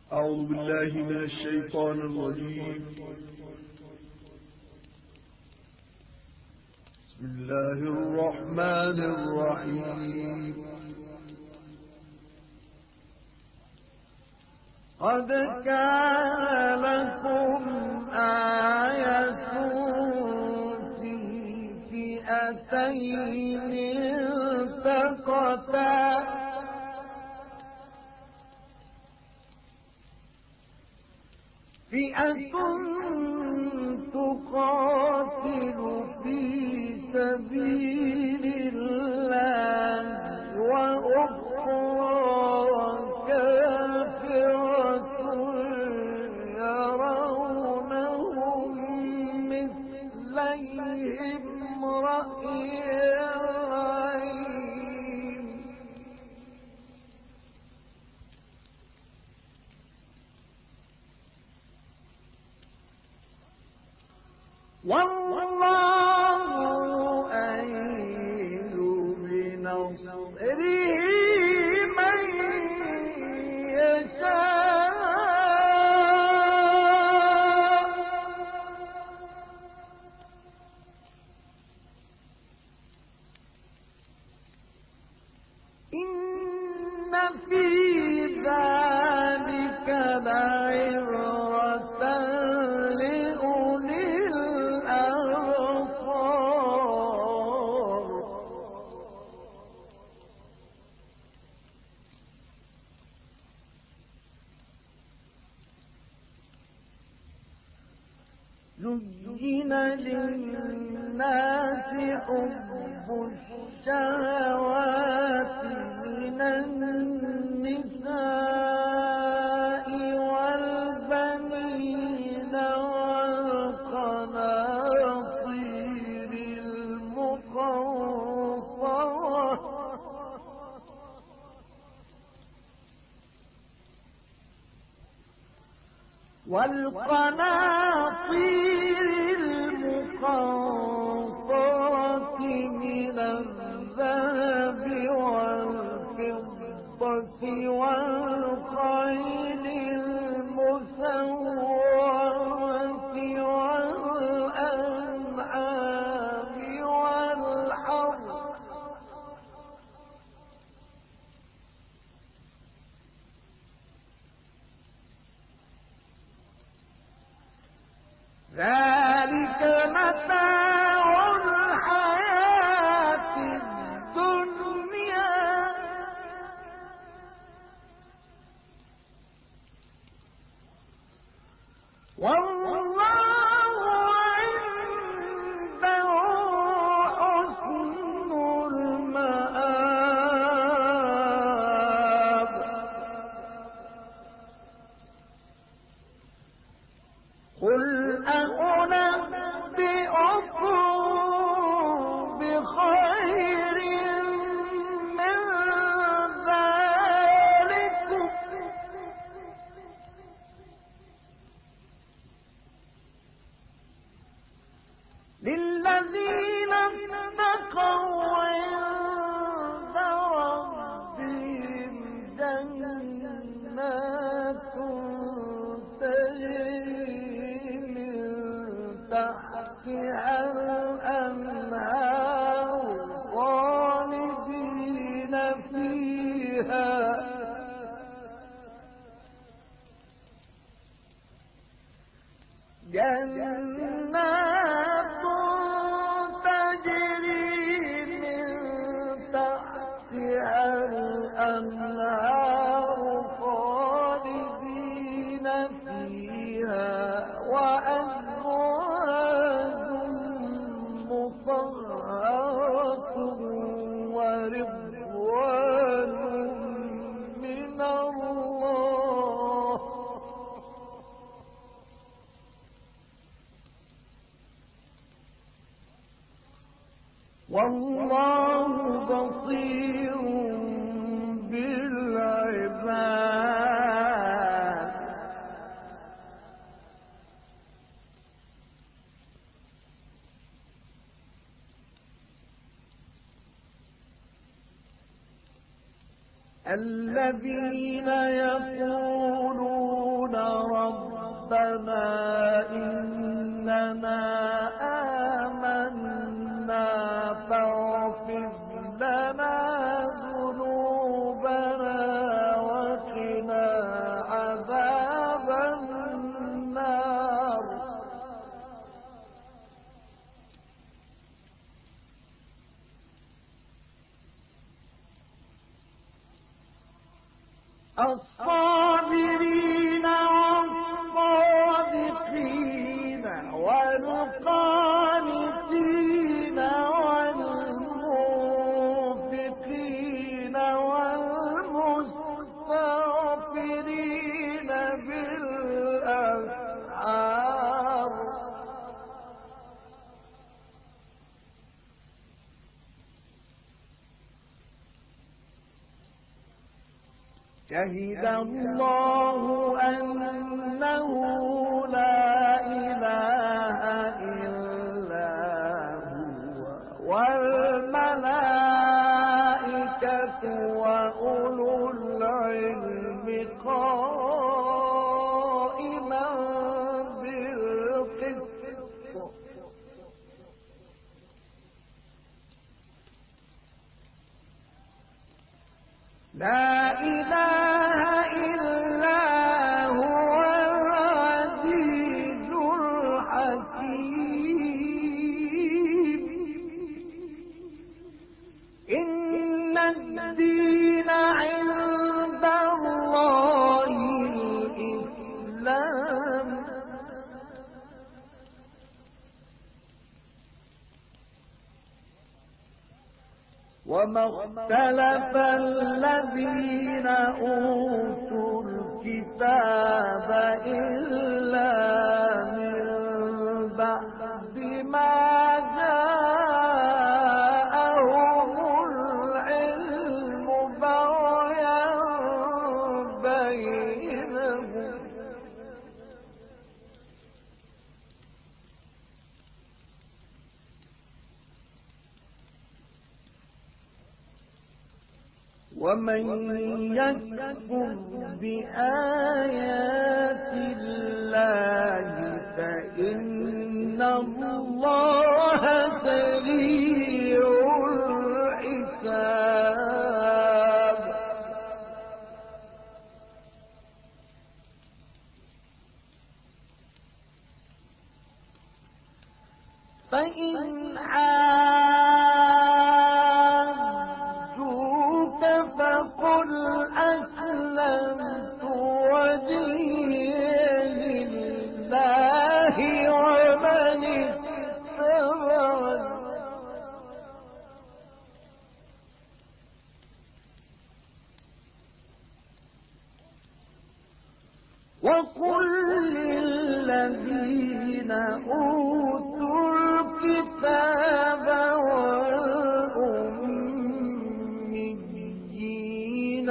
أعوذ بالله من الشيطان الرجيم. بسم الله الرحمن الرحيم. قد كان لكم آية في فئتين التقتا فئة تقاتل في سبيل الله وأخرى كافرة يرونهم مثليهم رأي العين والله أيد بنصره من يشاء إن في ذلك لعبرة لأولي الأبصار زين للناس حب الشهوات من النساء والبنين والقناطير المقنطرة المقنطرة من الذهب والفضة والخيل المسومة والأنعام والحرث ذلك متاع الحياة الدنيا والله عنده حسن المآب قل أنبئكم بخير من ذلكم للذين اتقوا عند ربهم جنات تجري من تحتها الأنهار خالدين فيها جنات تجري من تحتها الأنهار خالدين فيها وأزواج مطهرة ورضوان من الله والله بصير بالعباد الذين يقولون الصابرين والصادقين والقانتين والمنفقين والمستغفرين بالأسحار شهد الله أنه لا إله إلا هو والملائكة وأولو العلم قائما بالقسط لا إله إلا هو العزيز الحكيم إن الدين عند الله الإسلام وما اختلف الذين أوتوا الكتاب إلا من بعد ما جاءهم العلم بغيا بينهم ومن يكفر بآيات الله فإن الله سريع الحساب فإن فقل أسلمت وجهي لله ومن اتبعني وقل للذين أوتوا الكتاب والأميين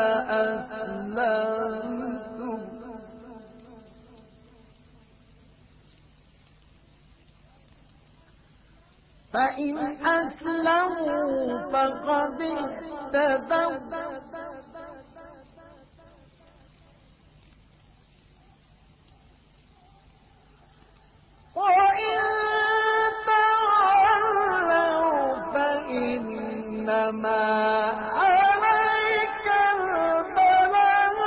أأسلمتم فإن أسلموا فقد اهتدوا وإن تولوا فإنما عليك البلاغ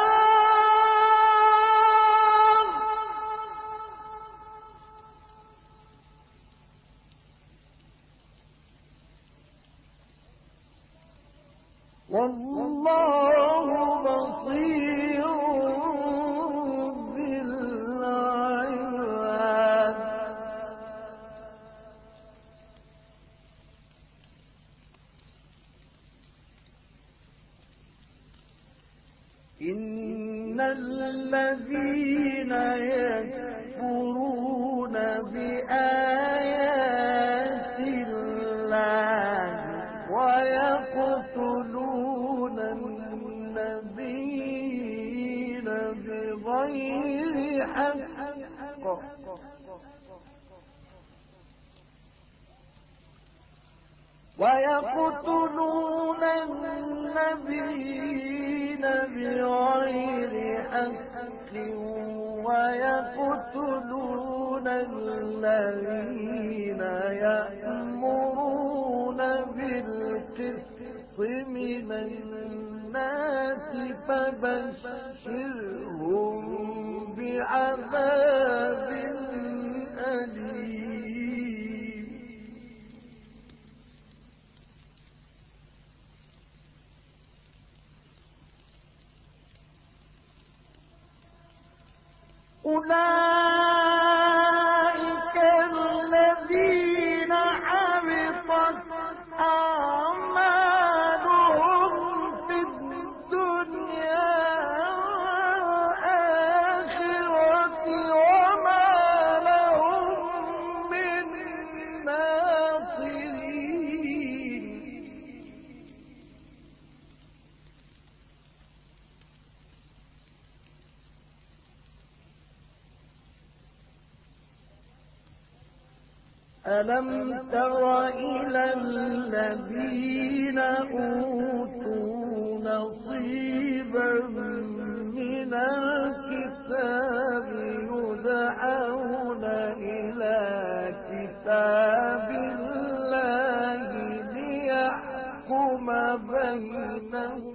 والله بصير بالعباد إن الذين يكفرون بآيات الله ويقتلون النبيين بغير حق ويقتلون النبيين بغير حق ويقتلون الذين يأمرون بالقسط من الناس فبشرهم بعذاب أليم أولئك الذين حبطت أعمالهم في الدنيا والآخرة وما لهم من ناصرين. ألم تر إلى الذين أوتوا نصيبا من الكتاب يدعون إلى كتاب الله ليحكم بينهم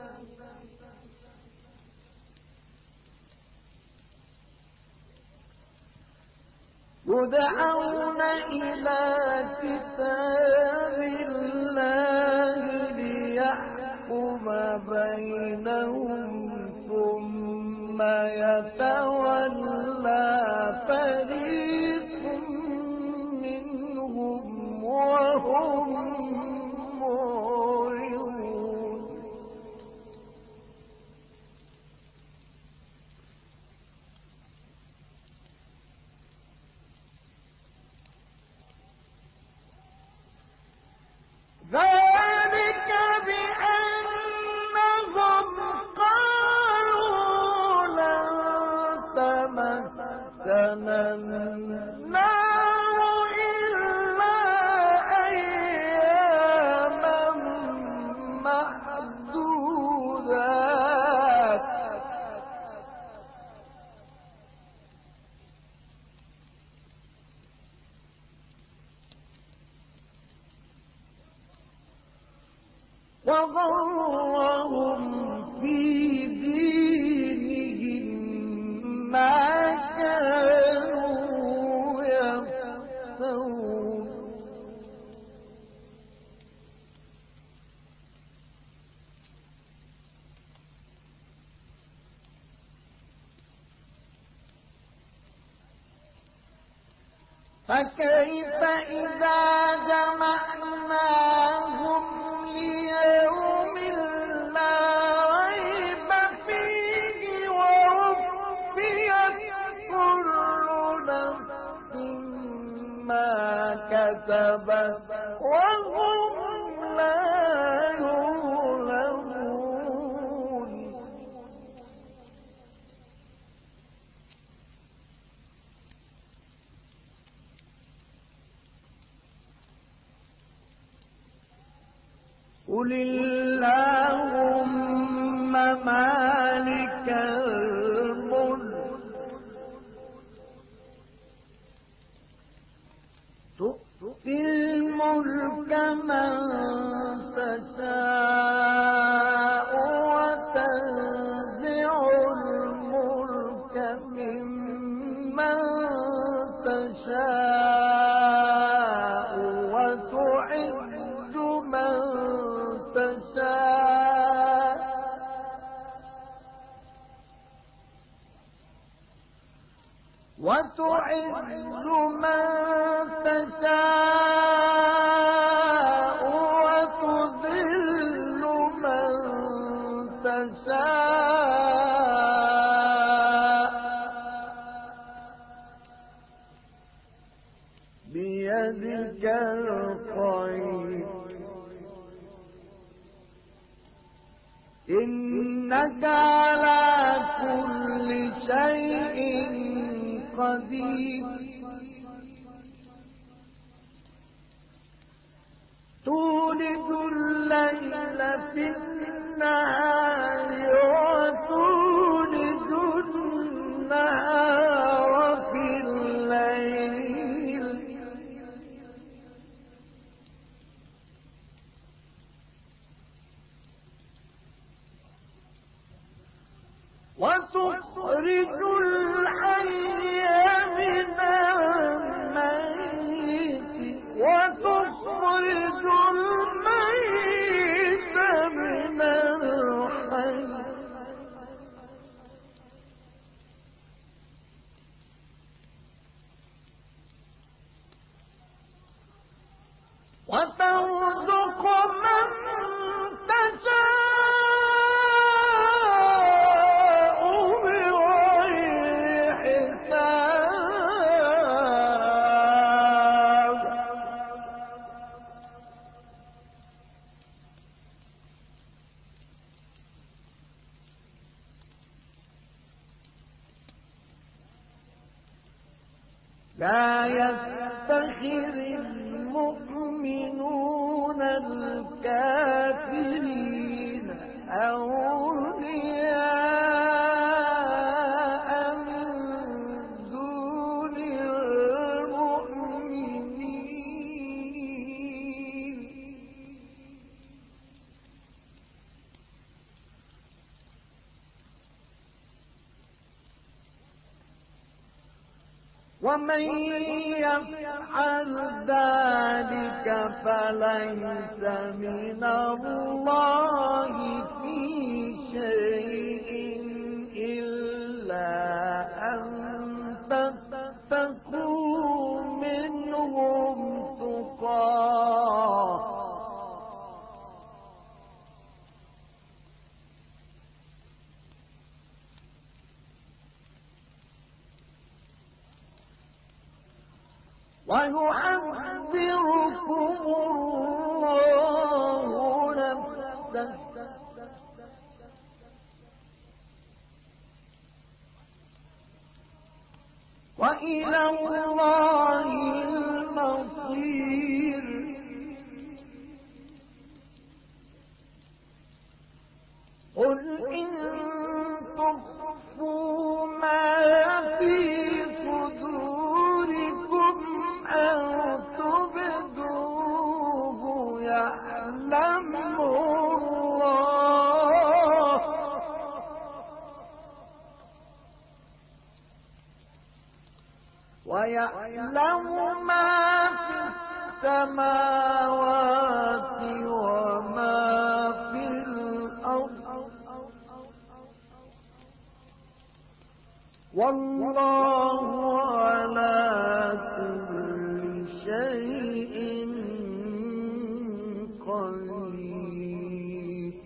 يدعون إلى كتاب الله ليحكم بينهم ثم يتولى فريق منهم وهم معرضون. ذلك بأنهم قالوا لن تمسنا النار إلا أياما معدودات وغرهم في دينهم ما كانوا يفترون. فكيف إذا جمعناهم ليوم لا ريب فيه ووفيت كل نفس ما كسبت وهم لا يظلمون. قل اللهم مالك الملك تؤتي الملك من تشاء وتنزع الملك ممن تشاء وتعز من تشاء وتعز من تشاء وتذل من تشاء بيدك الخير إنك على كل شيء قدير. تولد الليل في النهار وتولد النهار في الليل وتخرج الحي من الميت وتخرج الميت من الحي وترزق من تشاء بغير حساب لا يتخذ المؤمنون الكافرين أولياء من دون المؤمنين ومن يفعل ذلك فليس من الله في شيء إلا أن تتقوا منهم تقاه ويحذركم الله نفسه وإلى الله المصير قل إن تخفوا ما في صدوركم أو تبدوه يعلمه الله ويعلم ما في السماوات وما في الأرض والله على كل شيء قدير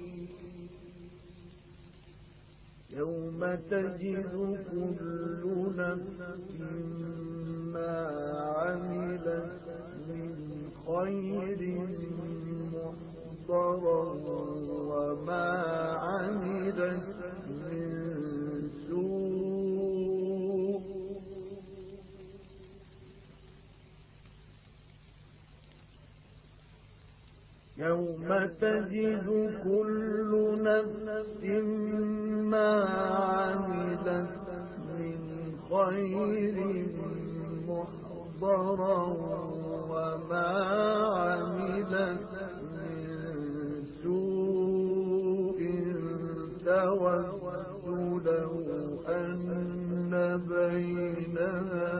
يوم تجد كل نفس ما عملت من خير محضرا وما عملت من سوء يوم تجد كل نفس ما عملت من خير محضرا وما عملت من سوء تود لو أن بينها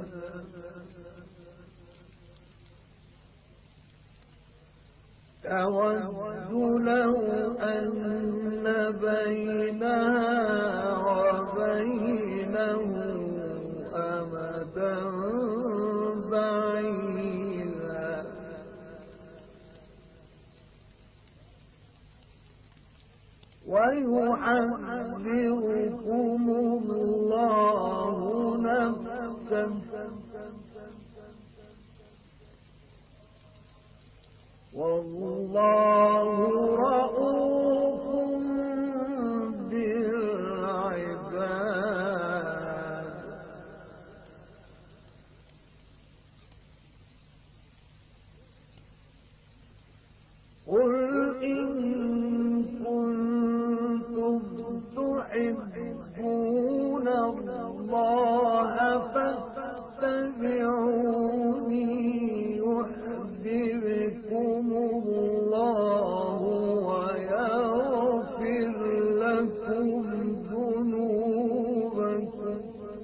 وبينه أمدا بعيدا ويحذركم الله نفسه والله رؤوف بالعباد قل إن كنتم تحبون الله فاتبعوني يحببكم الله ويغفر لكم ذنوبكم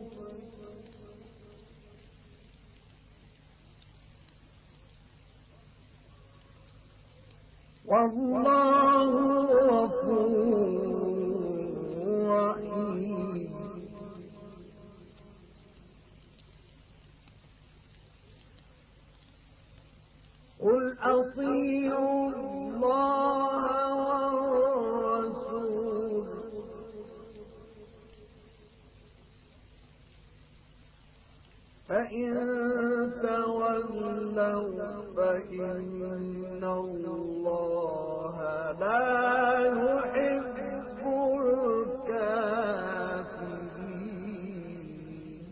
والله غفور رحيم قل أطيعوا الله والرسول فإن تولوا فإن الله لا يحب الكافرين.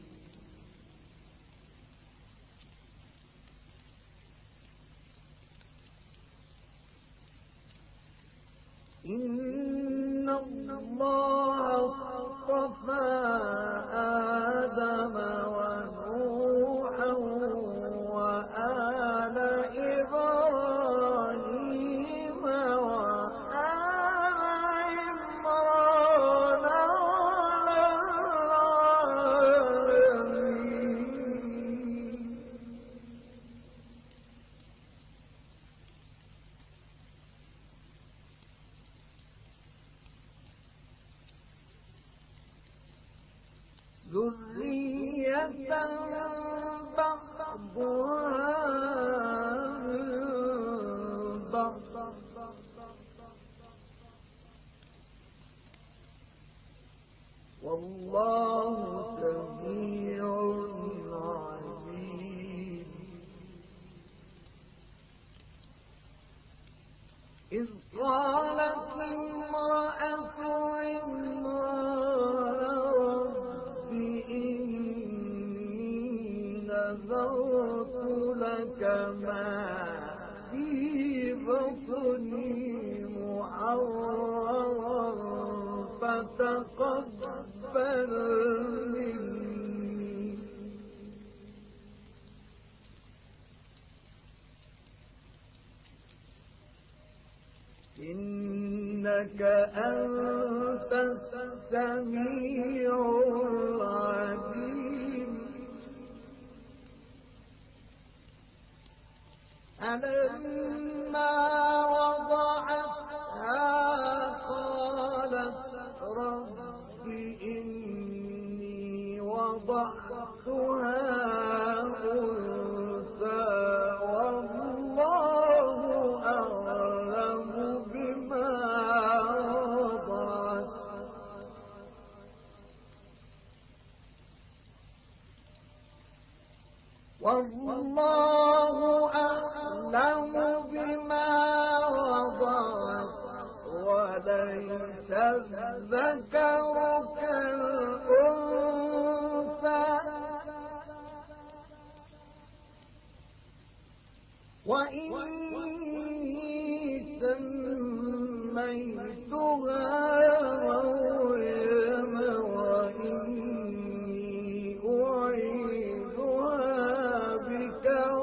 إن الله اصطفى آدم ونوحا وآل إبراهيم وآل عمران على العالمين. ذرية بعضها من بعض والله سميع عليم. إذ قالت امرأة عمران إني نذرت لك ما في بطني محررا فتقبل مني إنك أنت السميع العليم. فلما وضعتها قالت رب إني وضعتها أنثى والله أعلم بما وضعت والله أعلم بما وضعت وليس الذكر كالأنثى وإني سميتها مريم وإني أعيذها بك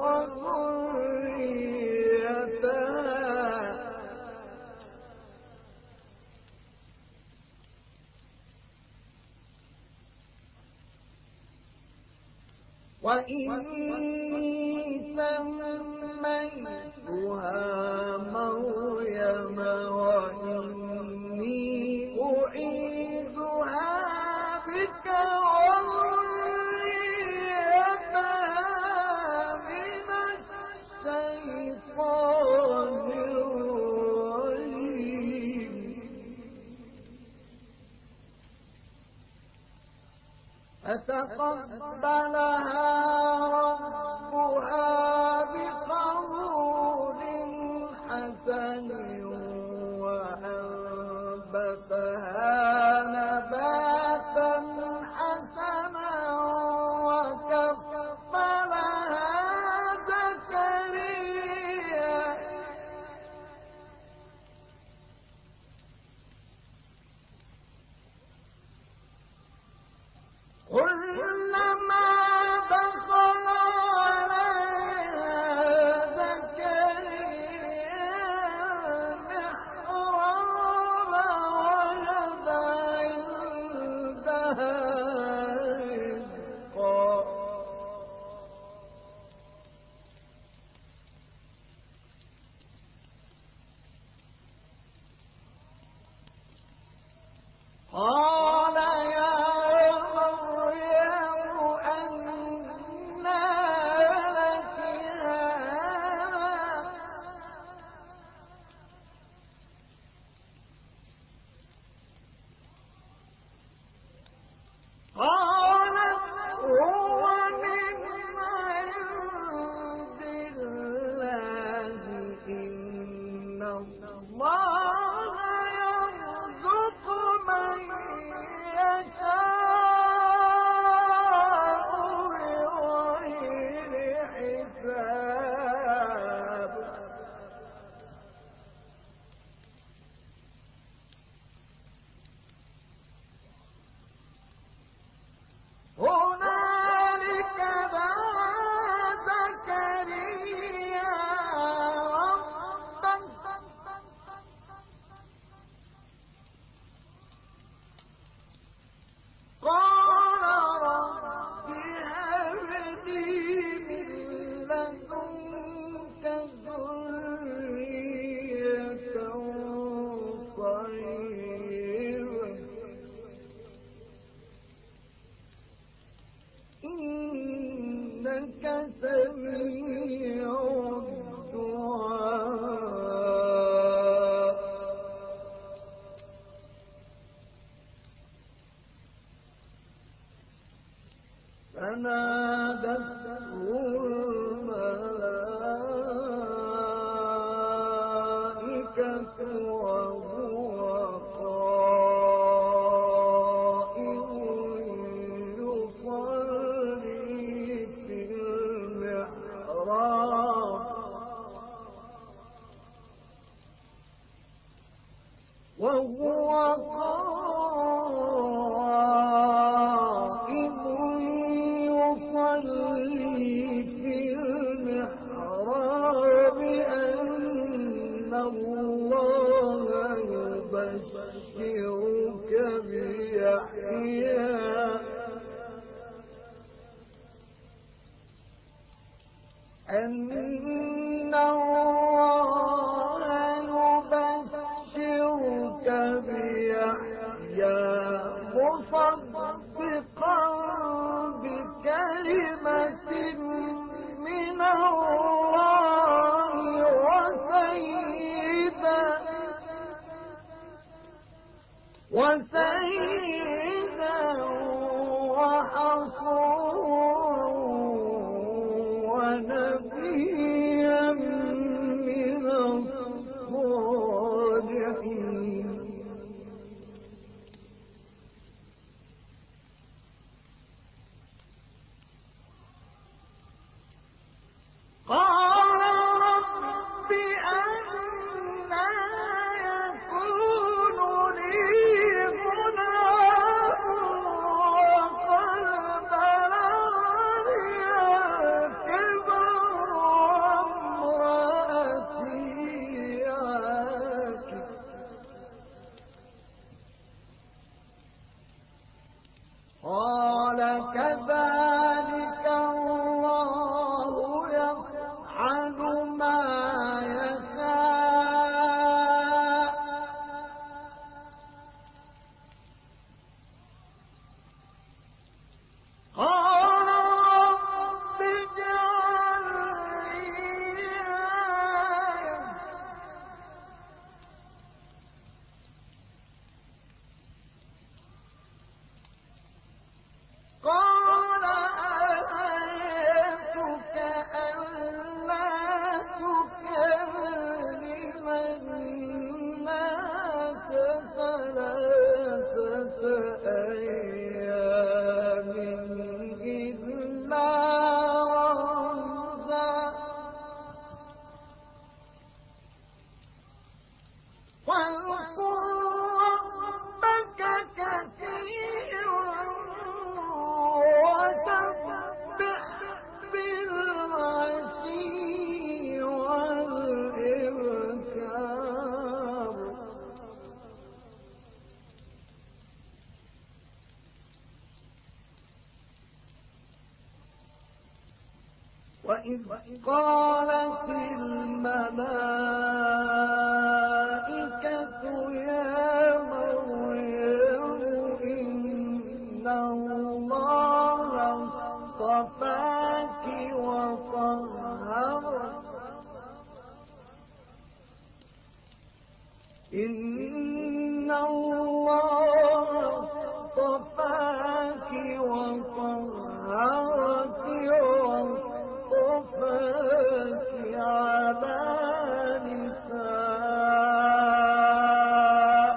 وذريتها من الشيطان الرجيم. فتقبلها ربها بقبول حسن وأنبتها نباتا حسنا وكفلها زكريا كلما دخل عليها زكريا المحراب وجد عندها رزقا قال يا مريم أنى لك هذا سميع الدعاء. فنادته الملائكة وهو قائم يصلي في المحراب وهو قائم يصلي في المحراب أن الله يبشرك بيحيى أن الله يبشرك بيحيى مصدقا بكلمة من الله وسيدا وحصورا ونبيا من الصالحين. قال رب أنى يكون لي غلام وقد بلغني الكبر وامرأتي عاقر. قال كذلك الله يفعل ما يشاء. قال رب اجعل لي آية قال آيتك ألا تكلم الناس ثلاثة أيام إلا رمزا واذكر ربك كثيرا وسبح بالعشي والإبكار. وإذ قالت الملائكة يا مريم إن الله اصطفاك وطهرك إن الله اصطفاك وطهرك واصطفاك على نساء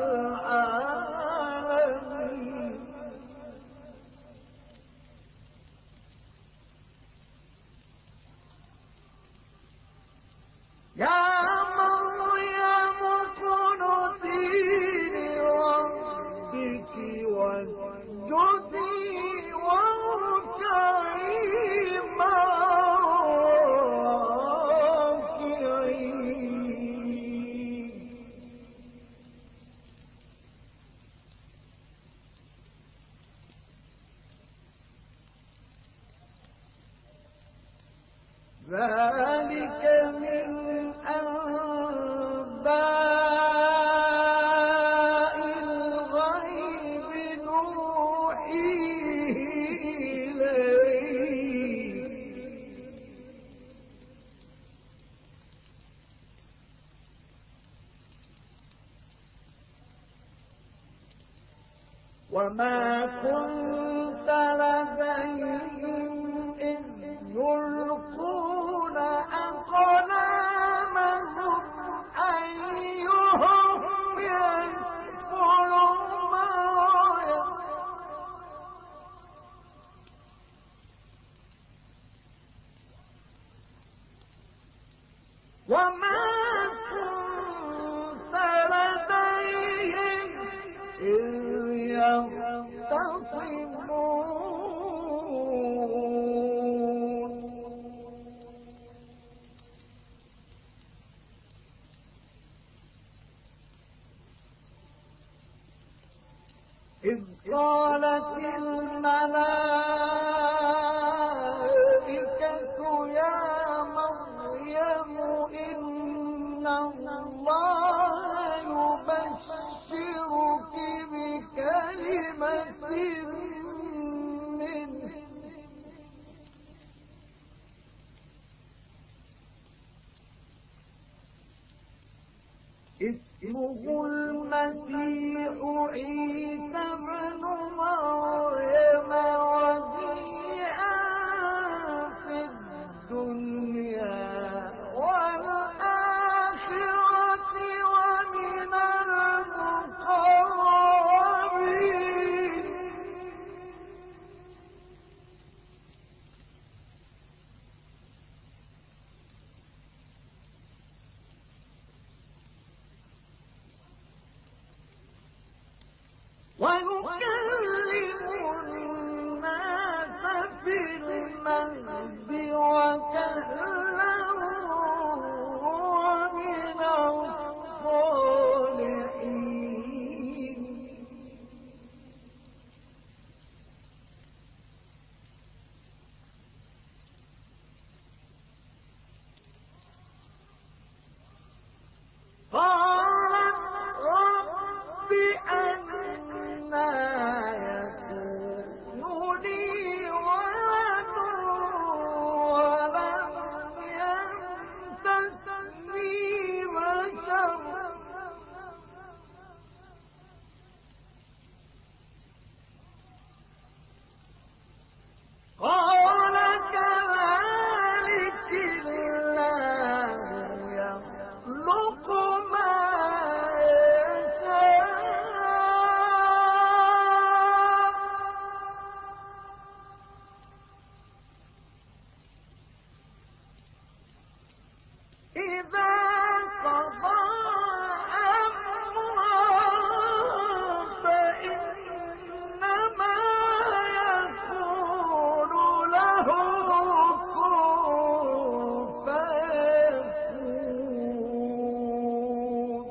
العالمين. يا مريم اقنتي لربك واسجدي واركعي مع الراكعين. ذلك من أنباء الغيب نوحيه إليك كنت لديهم إذ يلقون أقلامهم أيهم يكفل مريم وما كنت لديهم إذ يختصمون إذ قالت الملائكة يا مريم إن الله يبشرك بكلمة منه اسمه المسيح عيسى بن مريم وجيها في الدنيا والآخرة ومن المقربين ويكلم الناس في المهد وكهلا ومن الصالحين قالت رب أنى يكون لي ولد ولم يمسسني بشر قال كذلك الله يخلق ما إذا قضى أمرا فإنما يقول له كن فيكون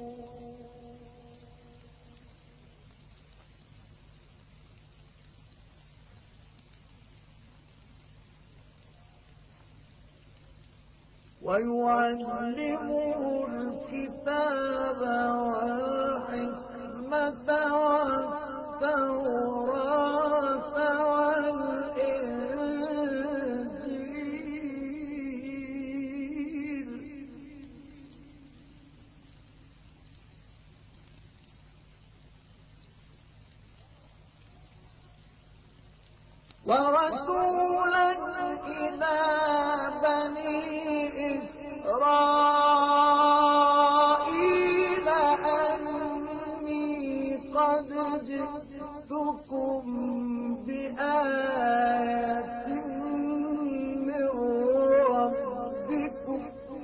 ويعلمه الكتاب والحكمة والتوراة والإنجيل ورسولا إلى بني إسرائيل أني قد جئتكم بآية من ربكم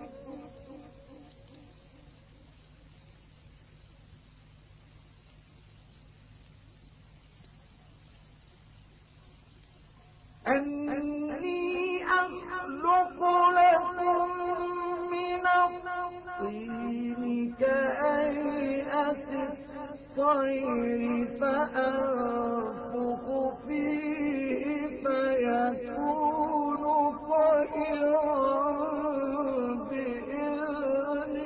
أني أخلق لكم من الطين كهيئة الطير فأنفخ فيه فيكون طيرا بإذن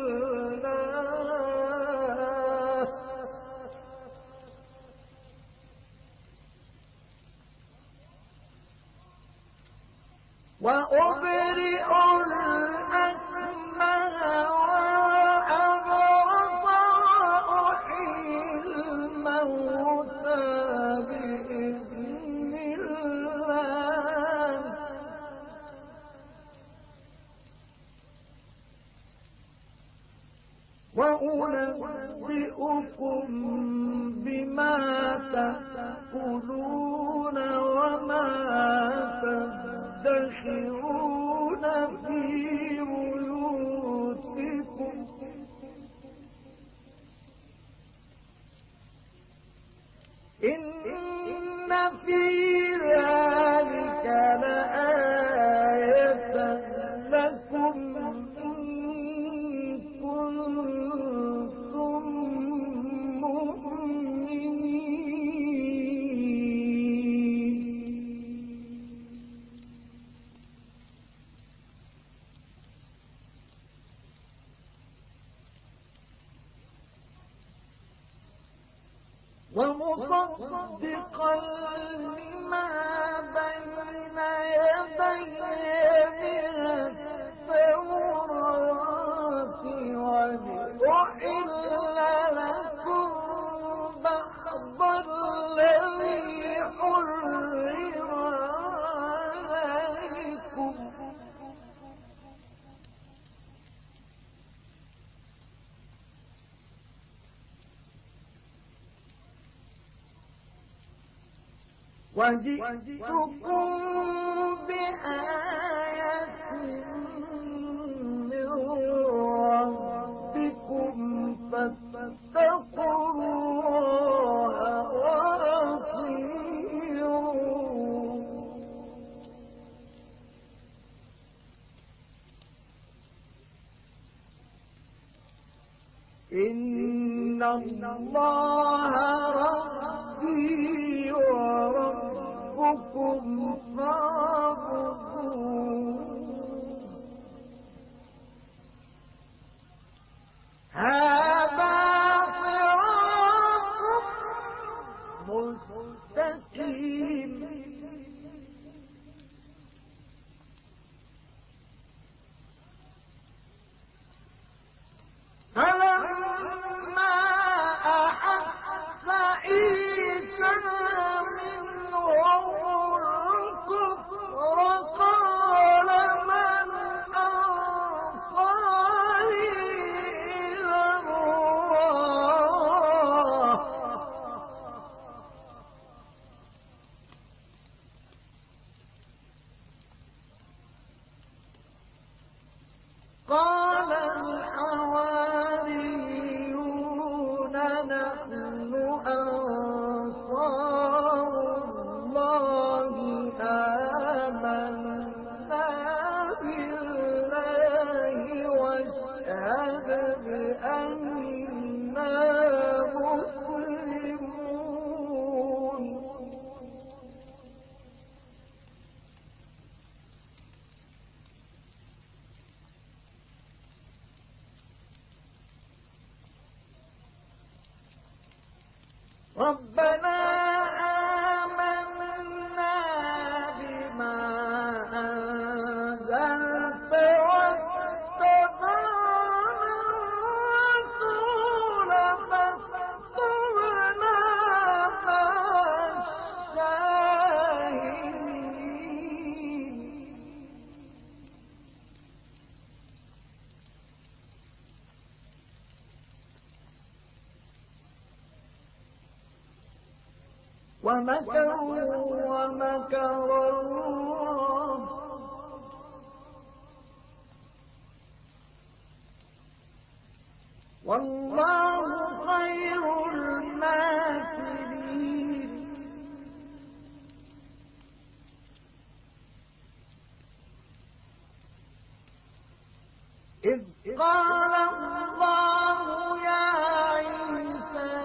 الله وأبرئ الأكمه والأبرص وأحيي الموتى أنبئكم بما تأكلون وما تدخرون في بيوتكم إن في ذلك لآية لكم إن كنتم مؤمنين ومصدقا لما بين يدي من التوراة ولأحل لكم بعض الذي حرم عليكم وجئتكم بآية من ربكم فاتقوا الله وأطيعون إن الله ربي وربكم فاعبدوه هذا صراط مستقيم فلما أحس عيسى منهم الكفر قال من أنصاري إلى الله قال الحواريون نحن أنصار الله آمنا بالله واشهد بأننا مسلمون ربنا آمنا بما أنزلت واتبعنا الرسول فاكتبنا مع الشاهدين ومكروا ومكر الله والله خير الماكرين إذ قال الله يا عيسى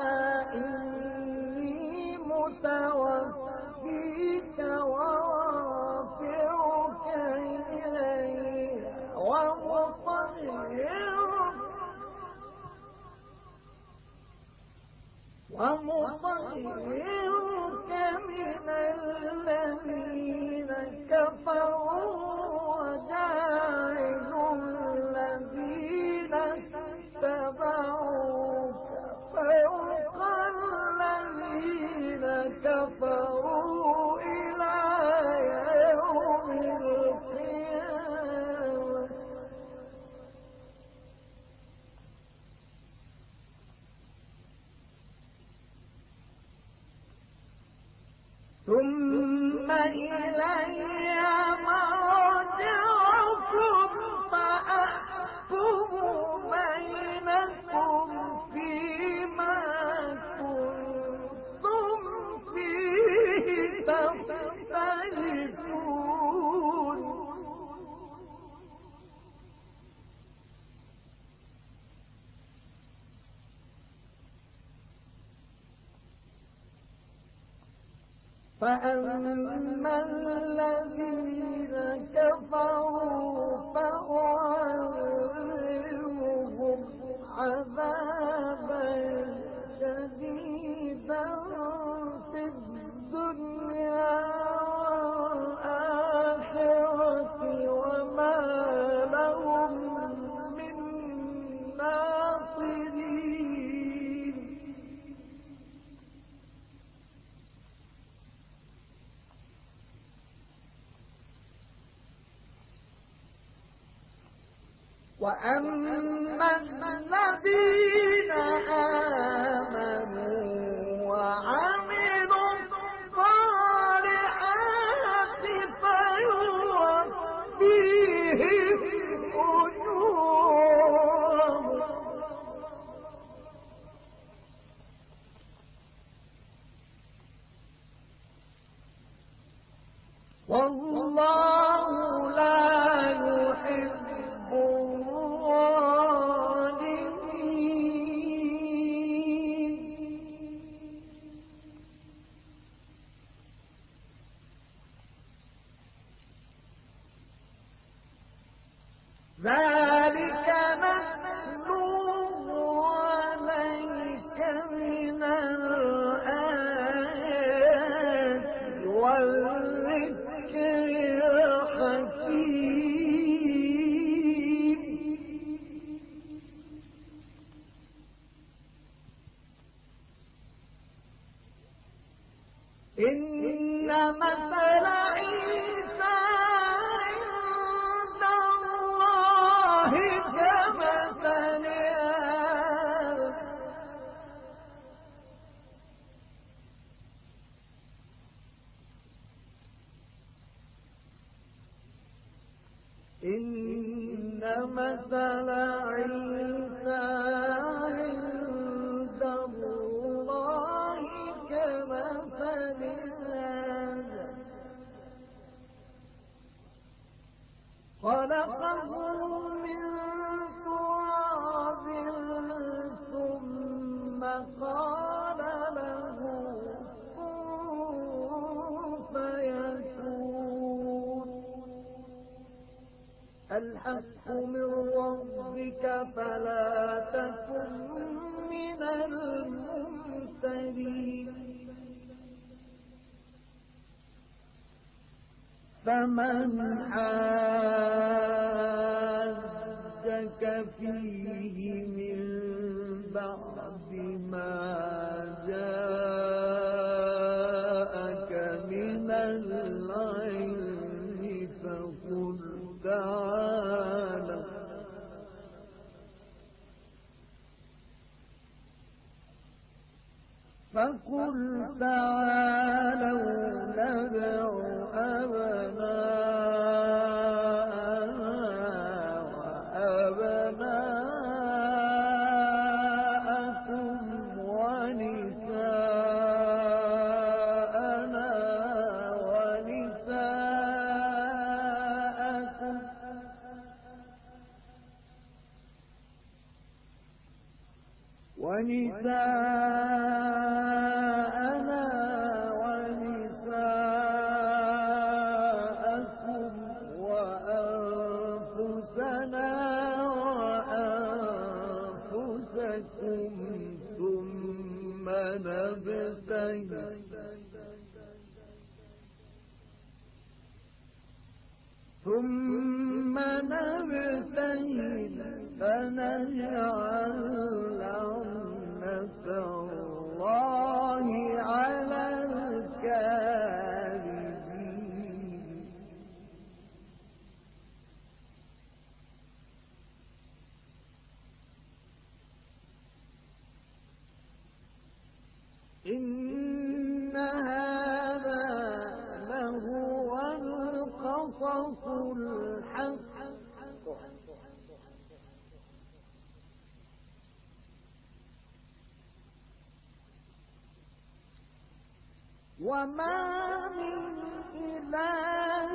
متوفيك ورافعك إلي ومطهرك من الذين كفروا وجاعل الذين اتبعوك فوق الذين كفروا إلى يوم القيامة ثم إلي مرجعكم فأحكم بينكم فيما كنتم فيه تختلفون فأما الذين كفروا فأعذبهم عذابا شديدا في الدنيا والآخرة وما لهم من ناصرين وأما الذين آمنوا وعملوا الصالحات فيوفيهم أجورهم والله لا يحب ذلك نتلوه عليك من الآيات والذكر الحكيم إن مثل عيسى عند الله كمثل إن مثل عيسى عند الله كمثل خلقه من تراب ثم قال له كن فيكون الحق من ربك فلا تكن من الممترين فمن حاجك فيه من بعد ما جاءك من العلم فقل تعالوا ندع أبناءكم ونساءنا ونساءكم وأنفسنا وأنفسكم ثم نبتهل فنجعل لعنة الله على الكاذبين إن هذا وما من إله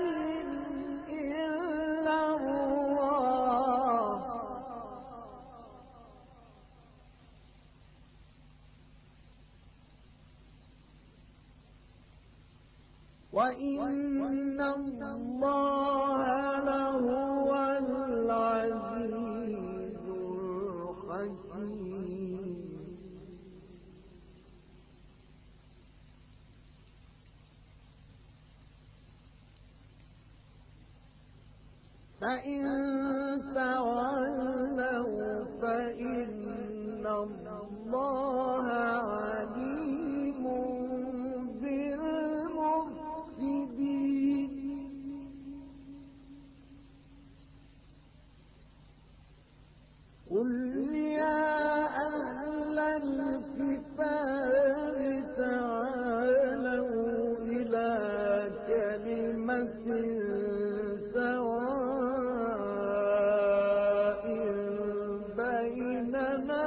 إلا الله وإن الله لهو العزيز الحكيم فإن تولوا فإن الله عليم بالمفسدين قل يا أهل الكتاب تعالوا إلى كلمة سواء بيننا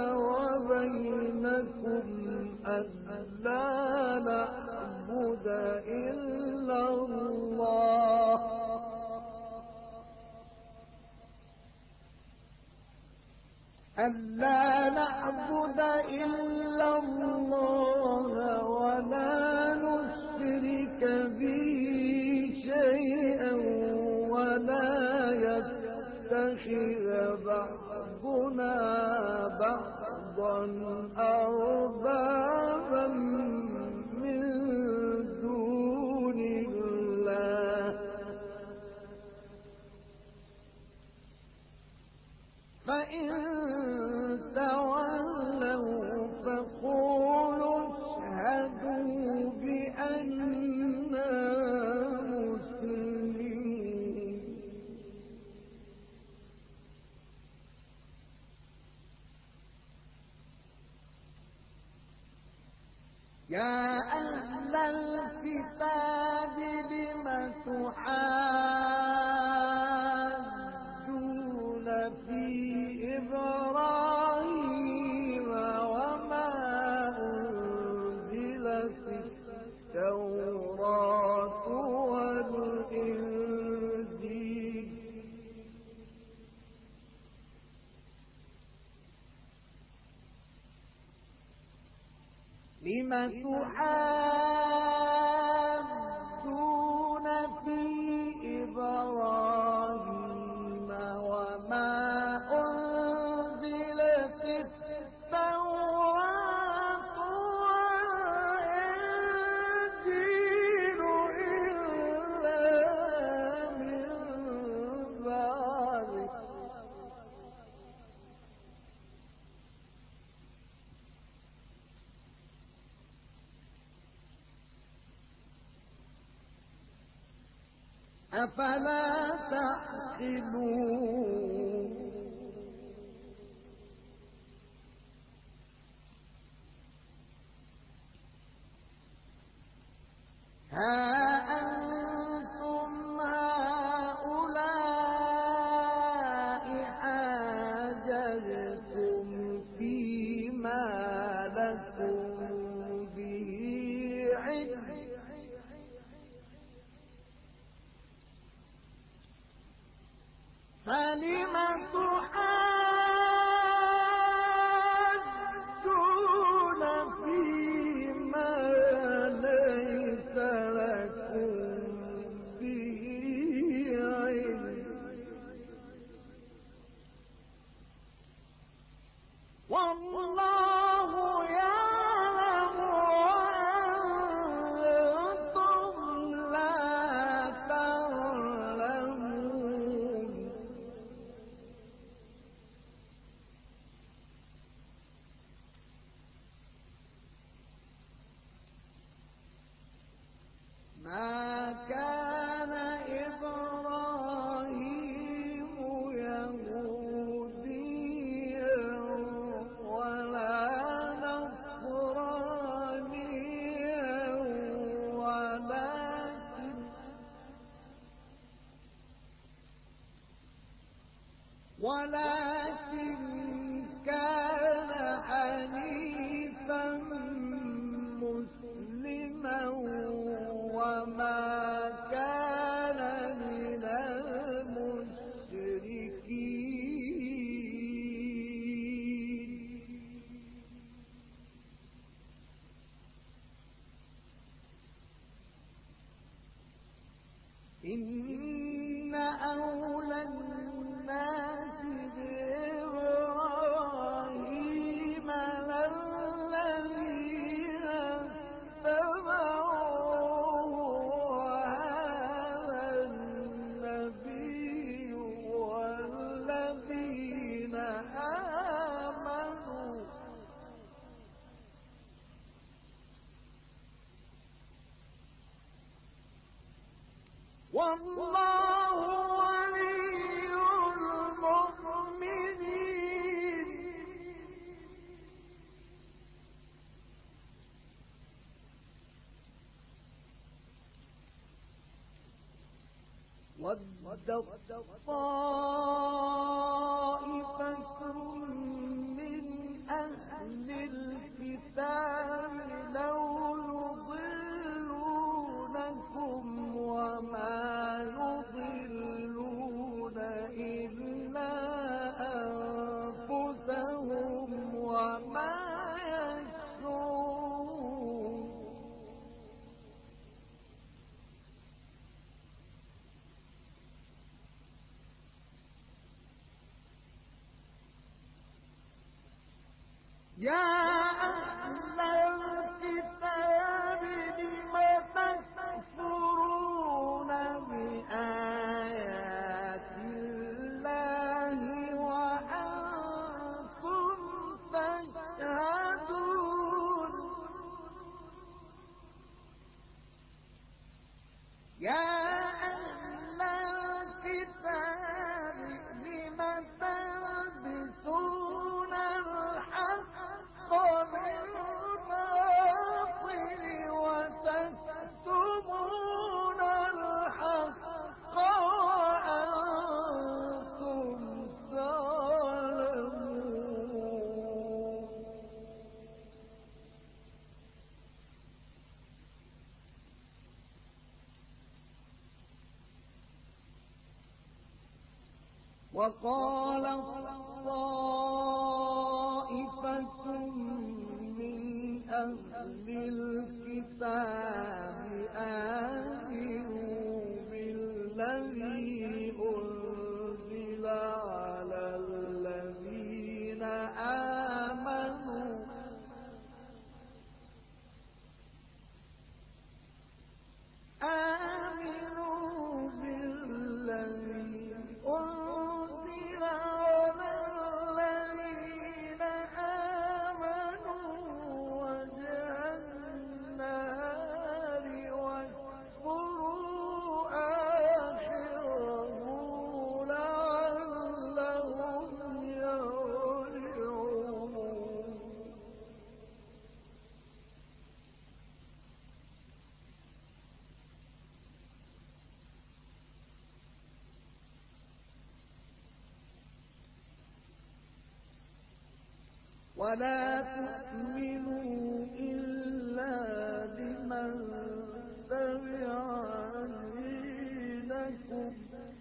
وبينكم ألا نعبد إلا الله ولا نشرك به شيئا ولا يتخذ بعضنا بعضا أربابا من دون الله فإن تولوا فقولوا اشهدوا بأننا مسلمين يا أهل الكتاب لم تحاجون في إبراهيم وما أنزلت التوراة والإنجيل لم تحاجون في إبراهيم وما أنزلت التوراة والإنجيل إلا من بعده أفلا تعقلون ها أنتم هؤلاء حاججتم فيما لكم به علم فلم تحاجون فيما ليس لكم به علم والله يعلم وأنتم لا تعلمون ما كان إبراهيم يهوديا ولا نصرانيا ولكن كان حنيفا مسلما وما كان من المشركين. إن أولى الناس بإبراهيم للذين اتبعوه وهذا النبي والذين آمنوا والله ولي المؤمنين. ود طائفة من أهل الكتاب لو يضلونكم وما يضلون إلا أنفسهم وما يشعرون. يا أهل الكتاب لم تكفرون بآيات الله وأنتم تشهدون. يا أهل الكتاب لم تلبسون الحق بالباطل وتكتمون الحق وأنتم تعلمون. وقال طائفة من أهل الكتاب آمنوا بالذي أنزل على الذين آمنوا بالذي أنزل على الذين آمنوا وجه النهار واكفروا آخره لعلهم يرجعون. ولا تؤمنوا إلا لمن تبع دينكم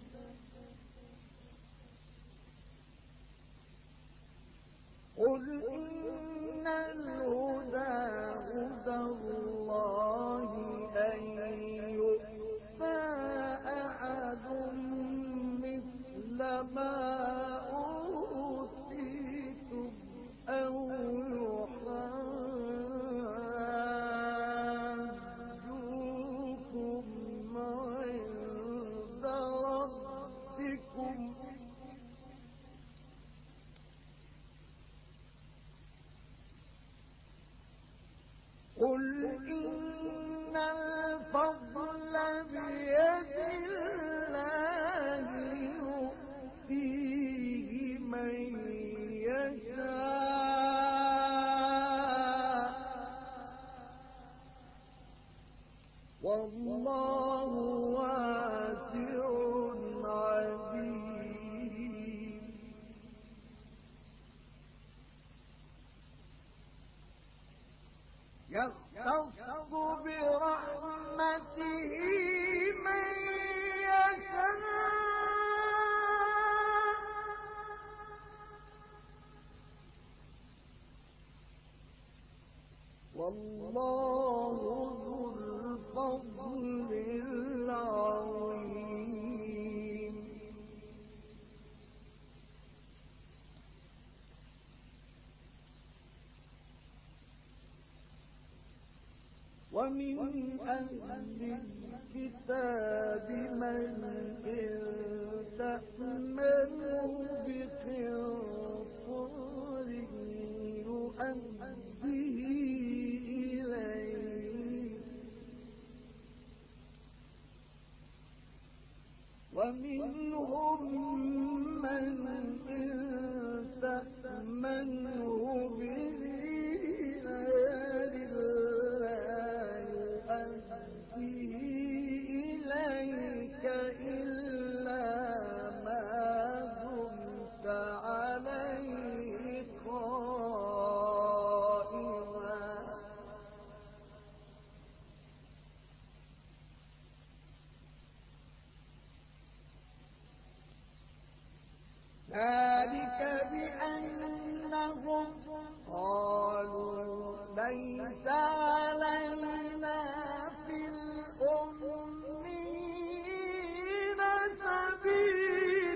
قل إن الهدى هدى الله أن يؤتى أحد مثل ما أوتيتم أو يحاجوكم عند ربكم قل إن الفضل بيد الله يؤتيه من يشاء والله واسع عليم. يختص برحمته الفضل العظيم. ومن أهل الكتاب من إن تأمنه بقنطار يؤديه إليك، ومنهم من إن تأمنه بدينار إليك إلا ما دمت عليه قائما. ذلك بأنهم قالوا ليس علينا في الأميين سبيل.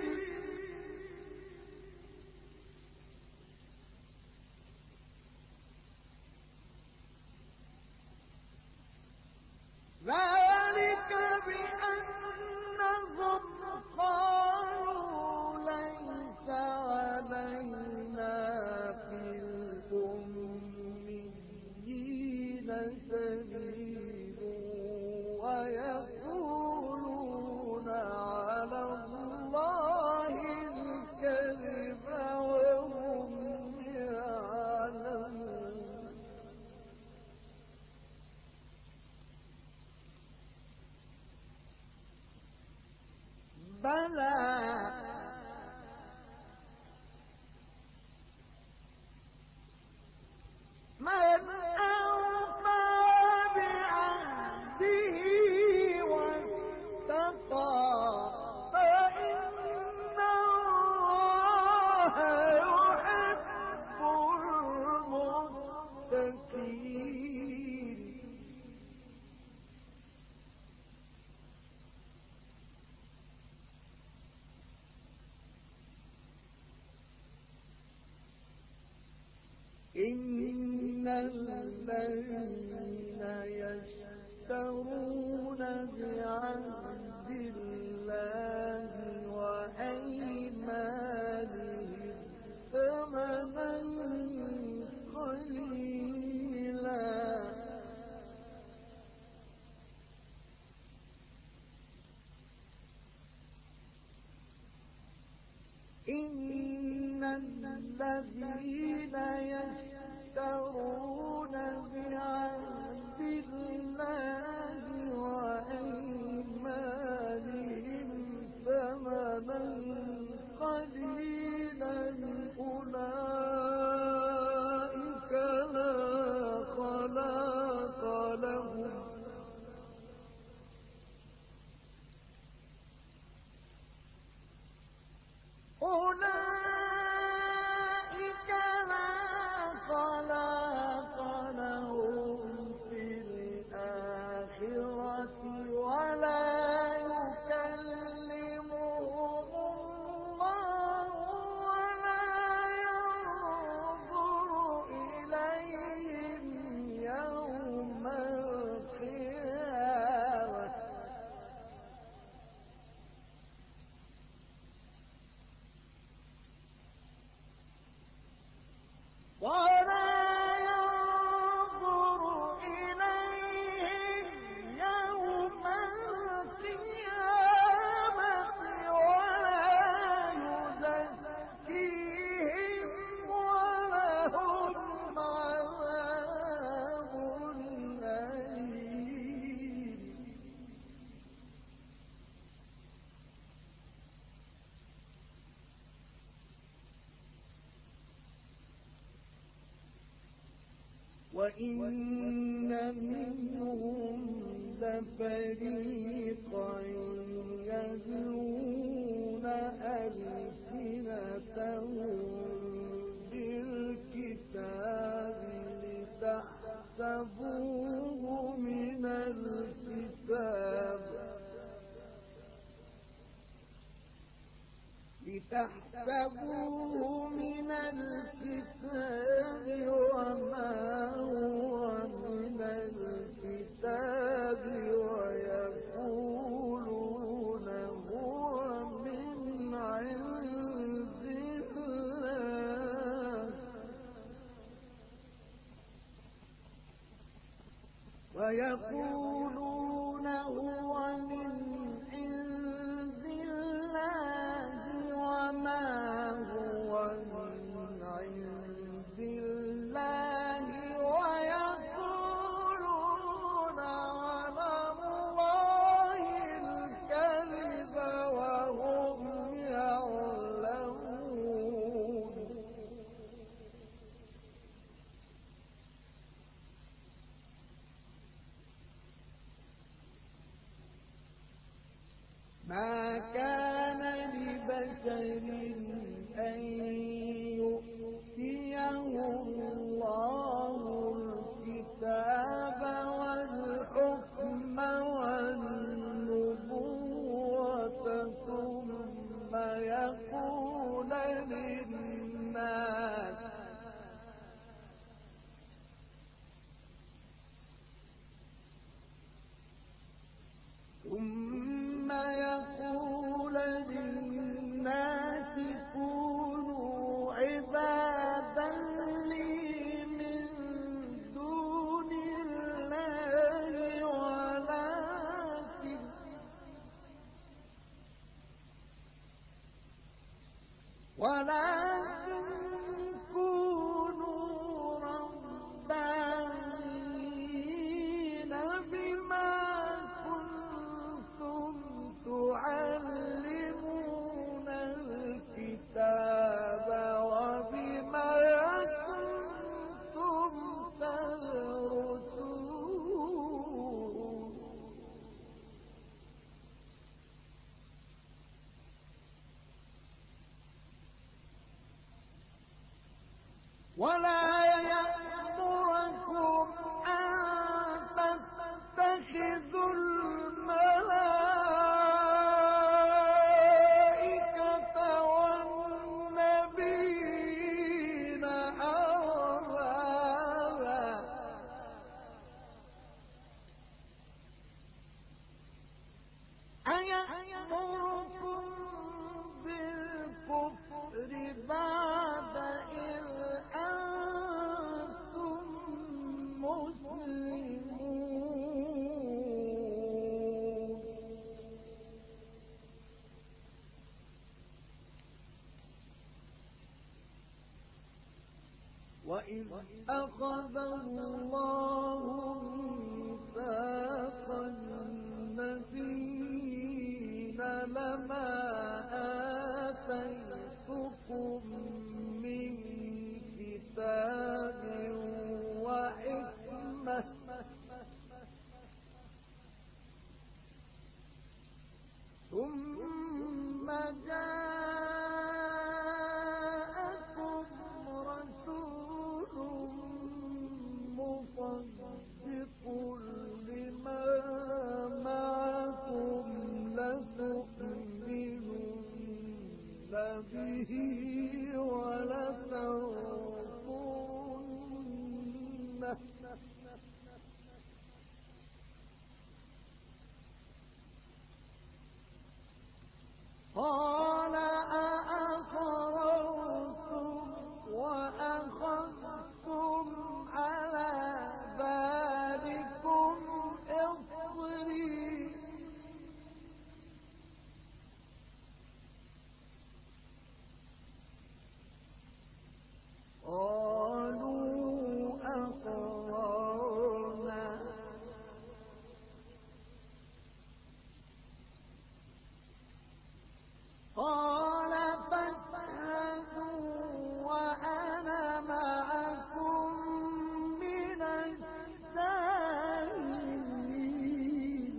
ذلك بأنهم قالوا ليس علينا في الأميين سبيل ويقولون على الله الكذب وهم يعلمون. بلى من أوفى بعهده واتقى فإن الله يحب المتقين. إن الذين يشترون بعهد الله وأيمانهم ثمنا قليلا إن الذين يشترون بعهد الله وأيمانهم ثمنا قليلا أولئك لا خلاق لهم أولئك لا خلاق لهم في الآخرة ولا يكلمهم الله ولا ينظر إليهم يوم القيامة ولا يزكيهم ولهم عذاب أليم. وإن منهم لفريقا يلوون ألسنتهم بالكتاب لتحسبوه من الكتاب الكتاب لتحسبوه من الكتاب وما هو من الكتاب ويقولون هو من عند الله ويقولون هو من عند الله وما هو من عند الله ويقولون على الله الكذب وهم يعلمون ما كان لبشر أن يؤتيه الله الكتاب والحكم والنبوة ثم يقول للناس كونوا عبادا لي من دون الله ولكن كونوا ربانيين بما كنتم تعلمون الكتاب وبما كنتم تدرسون ولا يأمركم أن تتخذوا الملائكة والنبيين أربابا أيأمركم بالكفر بعد إذ أنتم مسلمون وإذ أخذ الله ميثاق النبيين لما آتيتكم من كتاب وحكمة ثم جاءكم رسول مصدق لما معكم لتؤمنن به ولتنصرنه قال أأقررتم وأخذتم على ذلكم إصري قالوا أقررنا قال فاشهدوا وأنا معكم من الشاهدين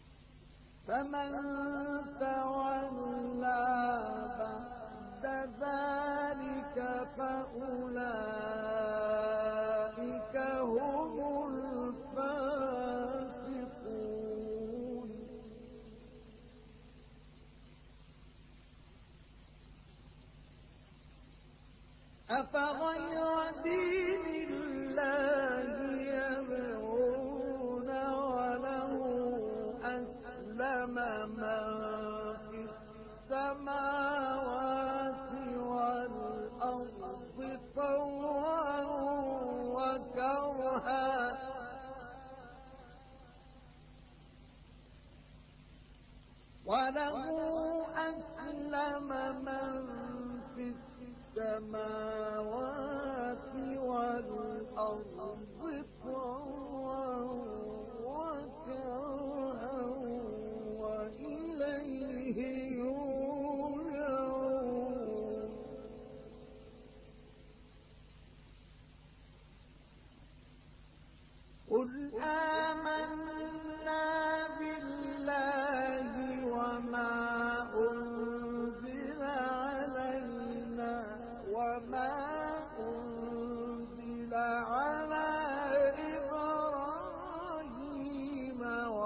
فمن تولى بعد ذلك فأولئك هم الفاسقون. أفغير دين الله يبغون وله أسلم من في السماوات والأرض طوعا وكرها وله أسلم من في السماوات والأرض طوعا وكرها وإليه يرجعون. قل آمنا بالله وما أنزل علينا وما أنزل على إبراهيم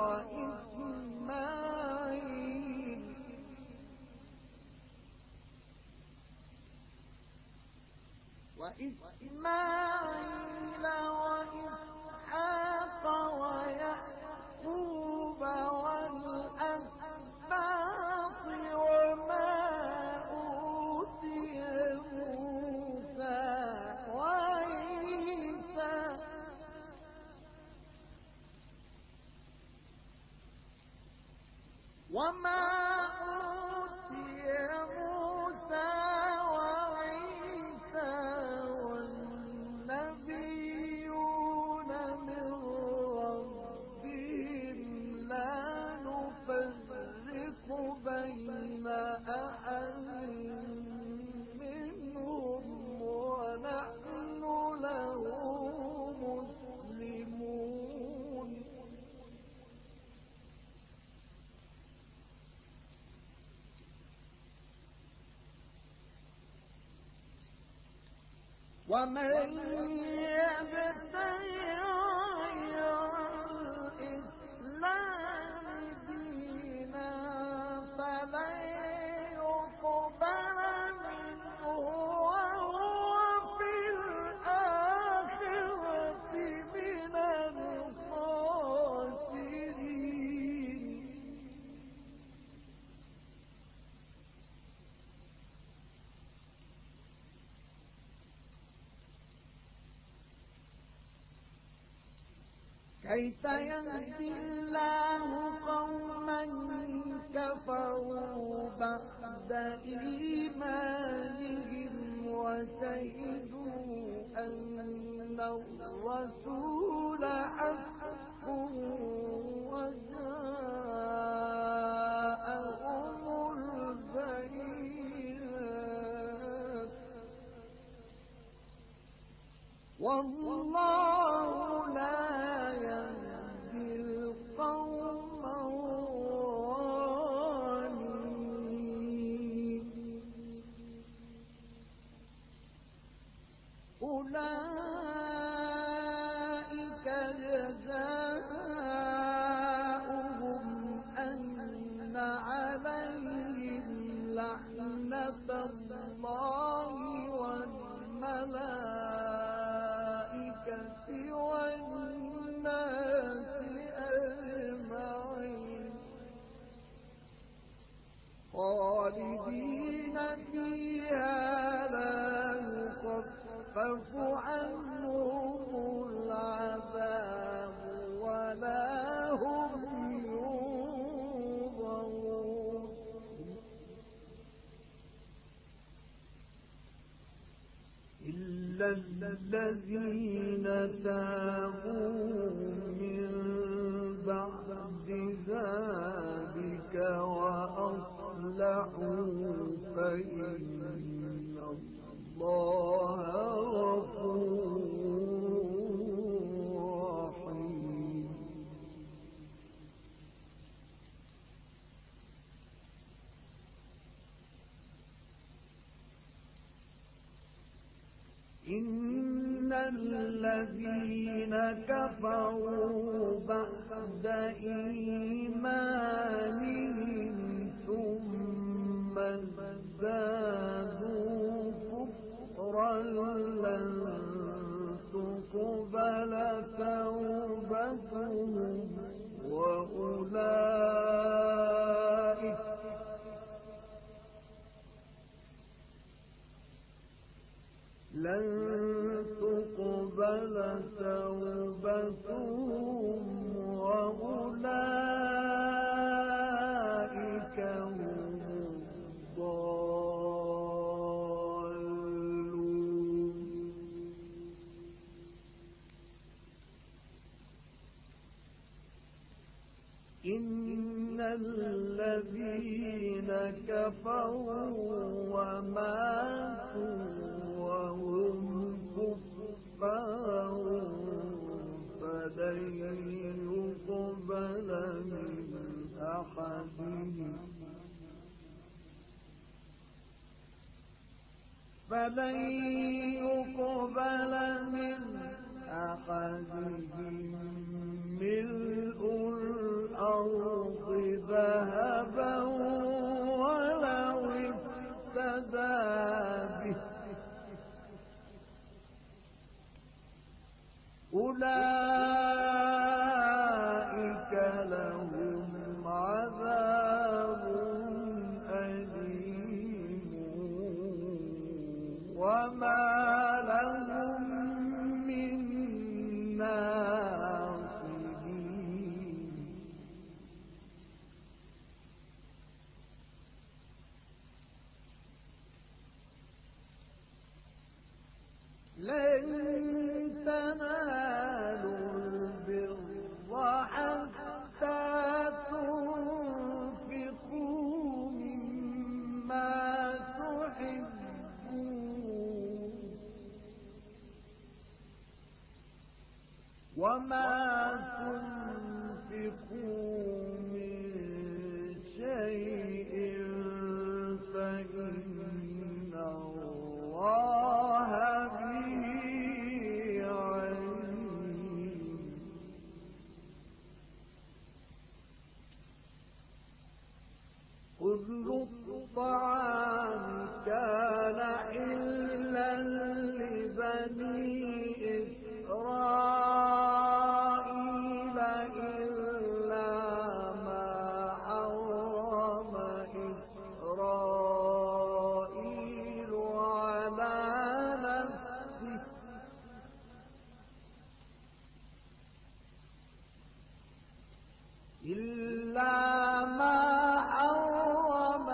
وإسماعيل وإسحاق ويعقوب والأسباط وما أوتي موسى وعيسى والنبيون من ربهم لا نفرق بين أحد منهم ونحن له مسلمون. ومن يبتغي غير الإسلام دينا فلن يقبل منه وهو في الآخرة من الخاسرين. كيف يهدي الله قوما كفروا بعد إيمانهم وشهدوا أن الرسول حق وجاءهم البينات والله لا يهدي القوم الظالمين. أولئك جزاؤهم أن عليهم لعنة الله والملائكة والناس أجمعين خالدين فيها لا يخفف عنهم العذاب ولا هم ينظرون. إلا الذين تابوا من بعد ذلك وأصلحوا فإن الله غفور رحيم. إن الذين كفروا بعد إيمانهم ثم ازدادوا كفرا لن تقبل توبتهم وأولئك لن تقبل توبتهم وأولئك هم الضالون إن الذين كفروا وماتوا وهم كفار فلن يقبل من أحدهم ملء الأرض ذهبا ولو افتدى به أولئك لهم عذاب أليم وما لهم من ناصرين لن تنالوا البر حتى تنفقوا مما تحبون وما تنفقوا من شيء فإن الله كل الطعام كان حلا لبني إسرائيل إلا ما حرم إسرائيل على نفسه إلا ما حرم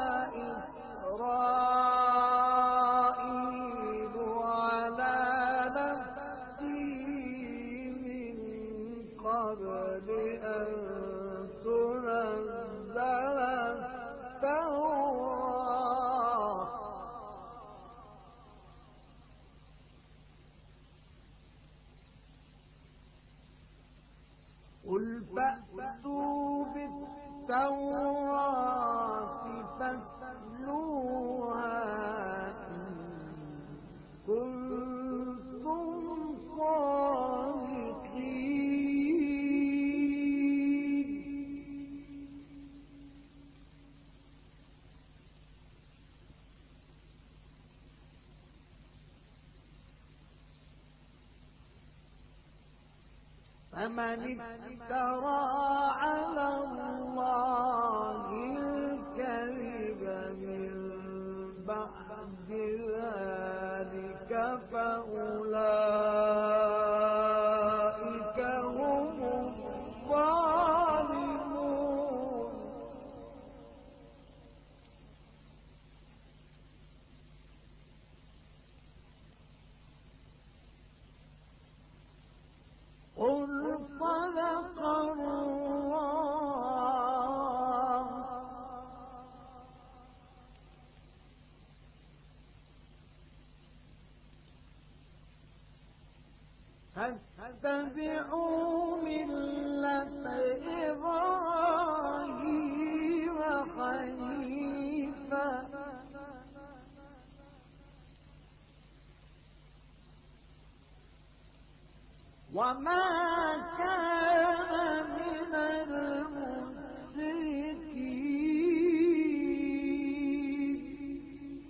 إسرائيل على نفسه من قبل أن تنزل التوراة قل فأتوا بالتوراة فاتلوها إن كنتم صادقين فمن افترى على الله الكذب من بعد ذلك فأولئك هم الظالمون قل صدق الله فاتبعوا ملة إبراهيم حنيفا وما كان من المشركين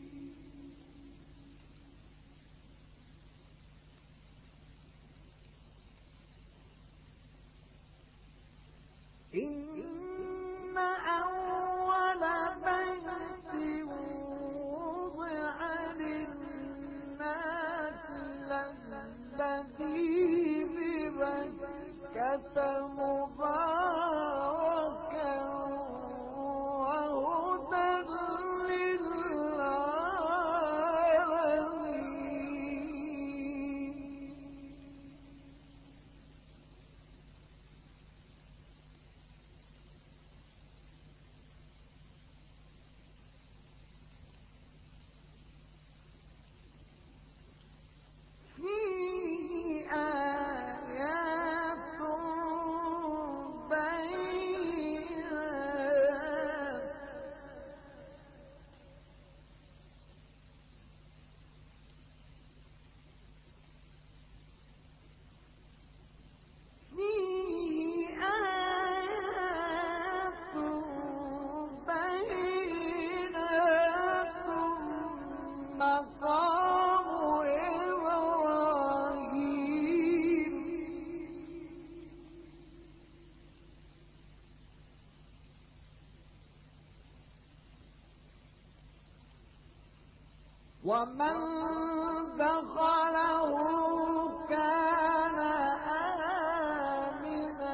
إن أول بيت وضع للناس الذي ببكة مباركا وهدى للعالمين فيه آيات بينات مقام إبراهيم ومن دخله كان آمنا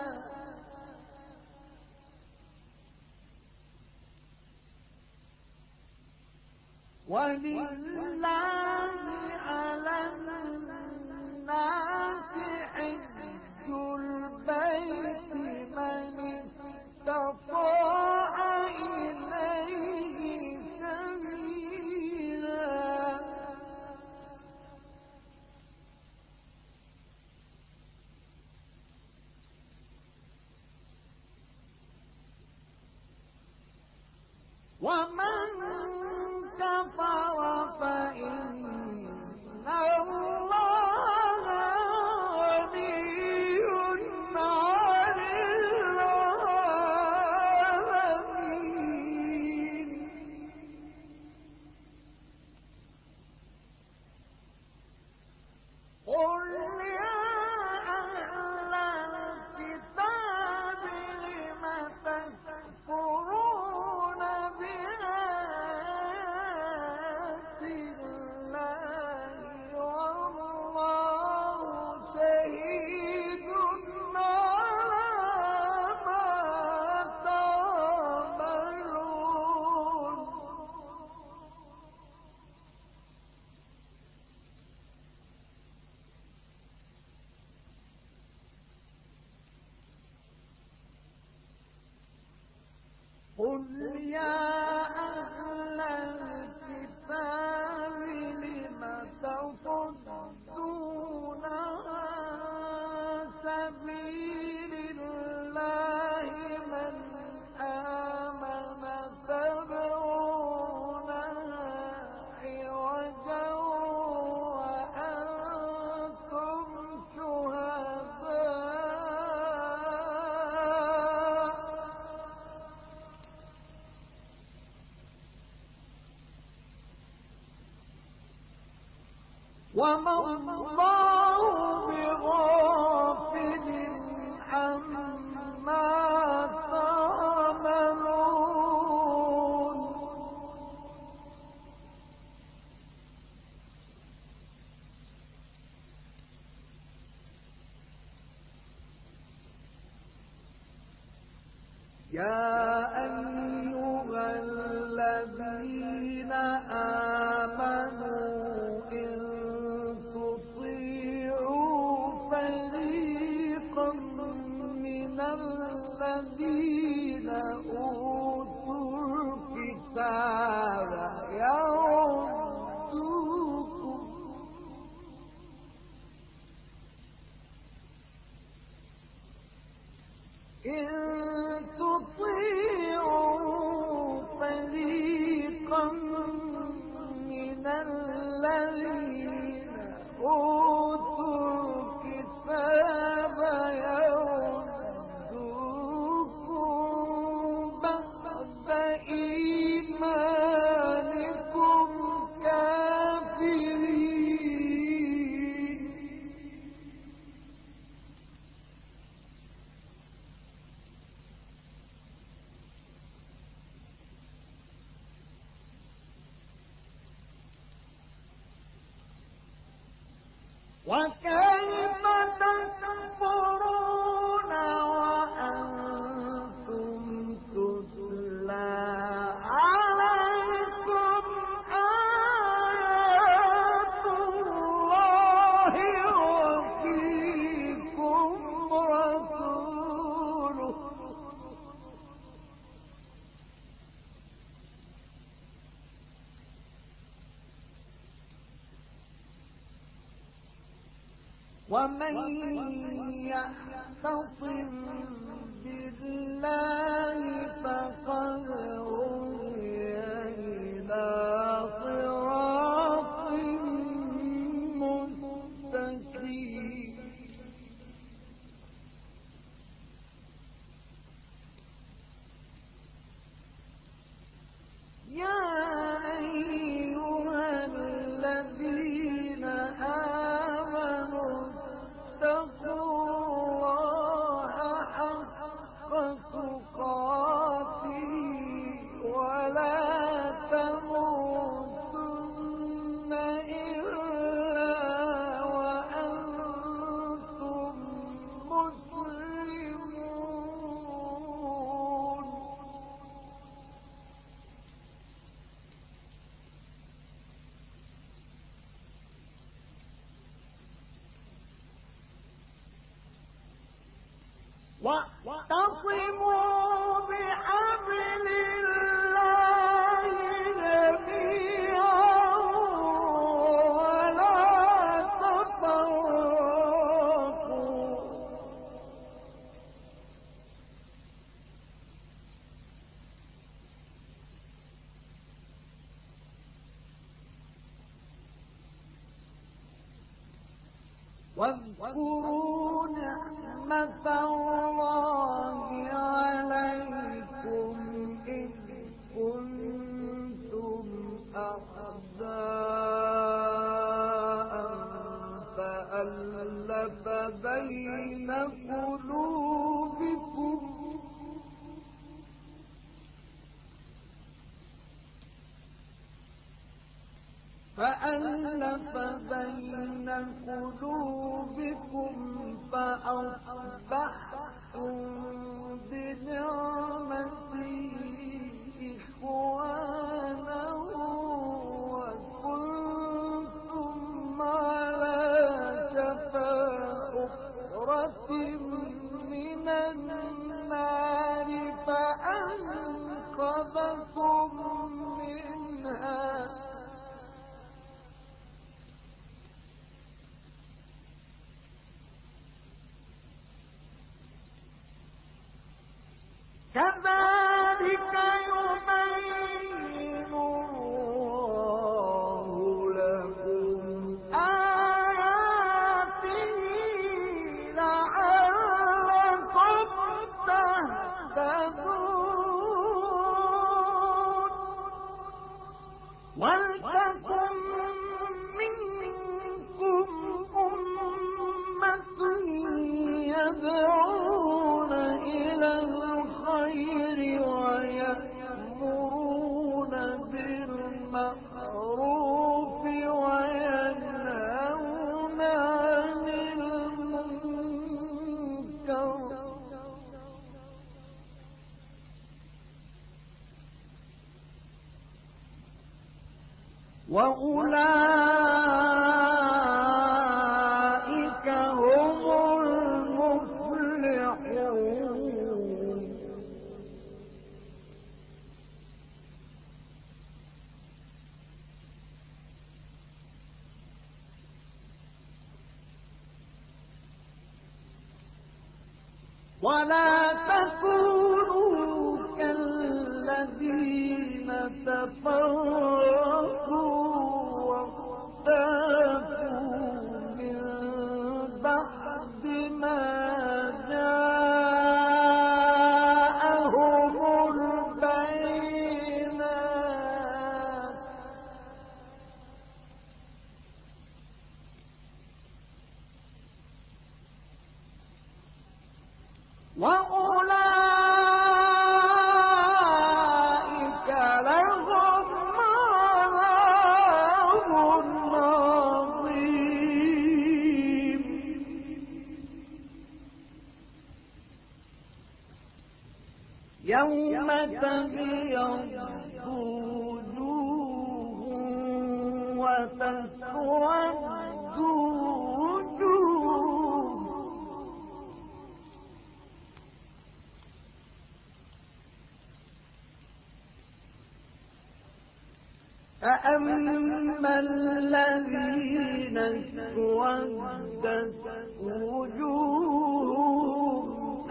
ولله على الناس حج البيت من استطاع إليه سبيلا ومن كفر فإن الله غني عن العالمين قل يا أهل الكتاب لم تكفرون بآيات الله والله شهيد على ما تعملون قل يا أهل الكتاب لم تصدون عن سبيل الله من آمن تبغونها عوجا وأنتم شهداء وما الله بغافل عما تعملون يا أيها الذين آمنوا إن تطيعوا فريقا من الذين أوتوا الكتاب يردوكم إن تطيعوا فريقا من الذين أوتوا الكتاب وكيف تكفرون وأنتم تتلى عليكم آيات الله وفيكم رسوله ومن يعتصم بالله فقد هدي إلى صراط مستقيم يا أيها الذين آمنوا اتقوا الله حق تقاته ولا تموتن إلا وأنتم مسلمون واعتصموا بحبل الله جميعا ولا تفرقوا واذكروا نعمة الله عليكم إذ كنتم أعداء فألف بين قلوبكم فأصبحتم بنعمته إخوانا وكنتم على شفا حفرة من النار فأنقذكم منها كذلك يبين الله لكم آياته لعلكم تهتدون ولتكن منكم أمة يدعون إلى الخير ويأمرون بالمعروف وينهون عن المنكر وأولئك هم المفلحون ولا تكونوا كالذين تفرقوا واختلفوا من بعد ما جاءهم البينات وأولئك لهم عذاب عظيم يوم تبيض وجوه وتسود وجوه فأما الذين اسودت وجوههم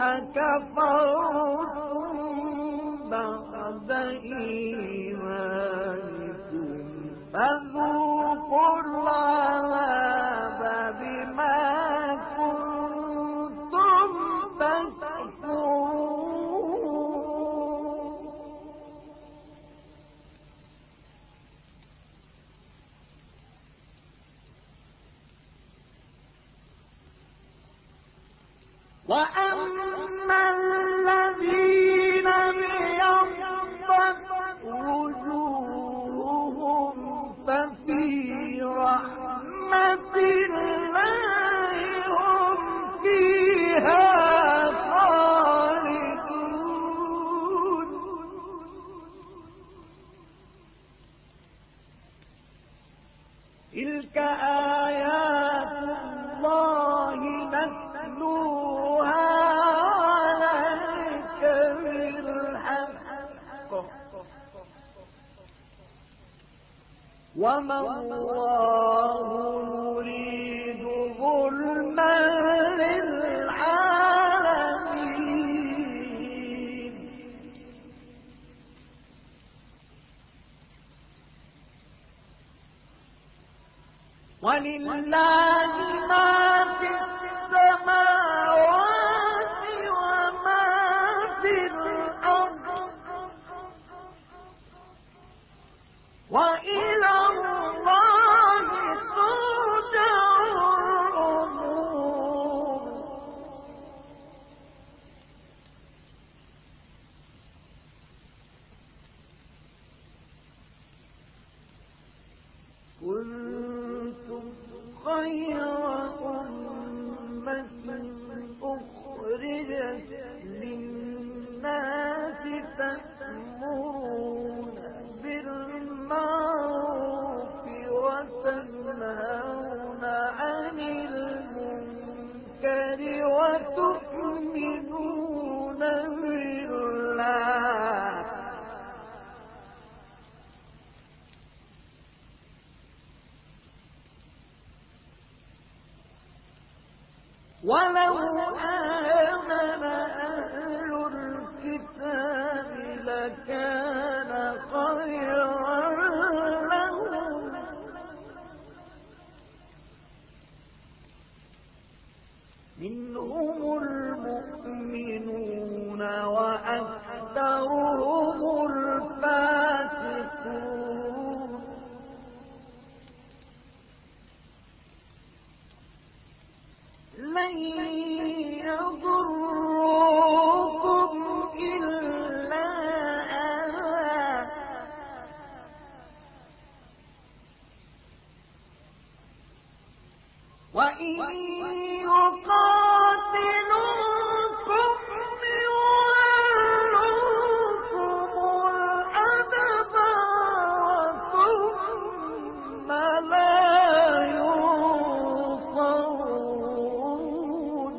أكفرتم بعد إيمانكم فذوقوا العذاب بما كنتم تكفرون وأما الذين ابيضت وجوههم ففي رحمة الله هم فيها خالدون تلك آيات الله نتلوها عليك بالحق وما الله يريد ظلما للعالمين ولله ما في السماوات وما في الأرض وإلى الله ترجع الأمور كنتم خير أمة أخرجت للناس تأمرون بالمعروف وتنهون عن المنكر وتؤمنون بالله ولو آمن أهل الكتاب لكان خيرا لهم منهم المؤمنون وأكثرهم الفاسقون لن يضروكم إلا أذى وإن يقاتلوكم يولوكم الأدبار ثم لا ينصرون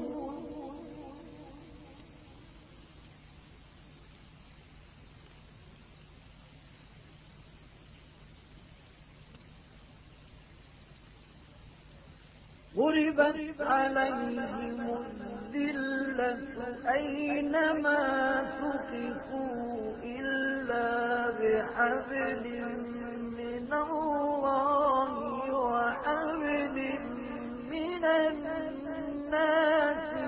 ضربت عليهم الذلة أينما ثقفوا إلا بحبل من الله وحبل من الناس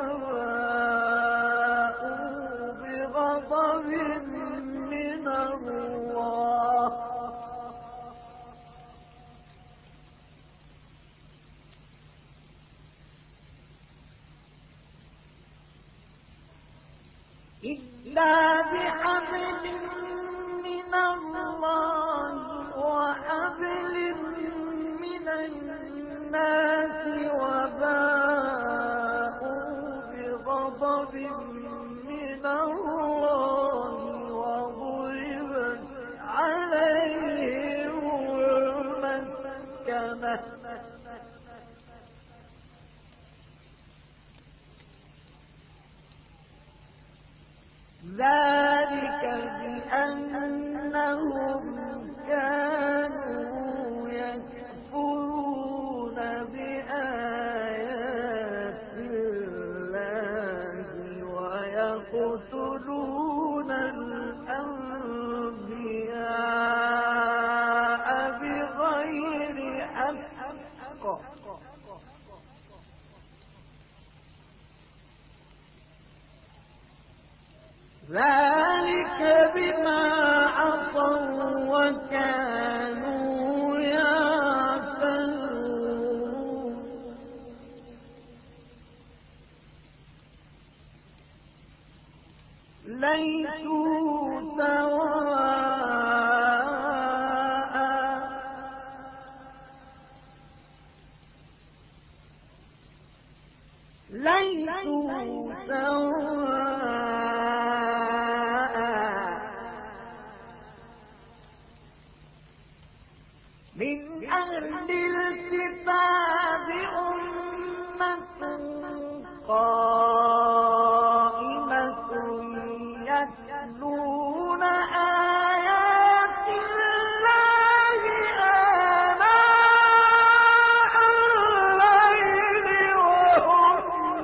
وباءوا بغضب من الله إلا بحبل من الله وحبل من الناس وباءوا بغضب من الله ذلك بأنهم كانوا يكفرون بآيات الله ويقتلون الأنبياء بغير حق ذلك بما عصوا وكانوا يعتدون ليسوا سواء ليسوا سواء من أهل الكتاب أمة قائمة يتلون آيات الله آناء الليل وهم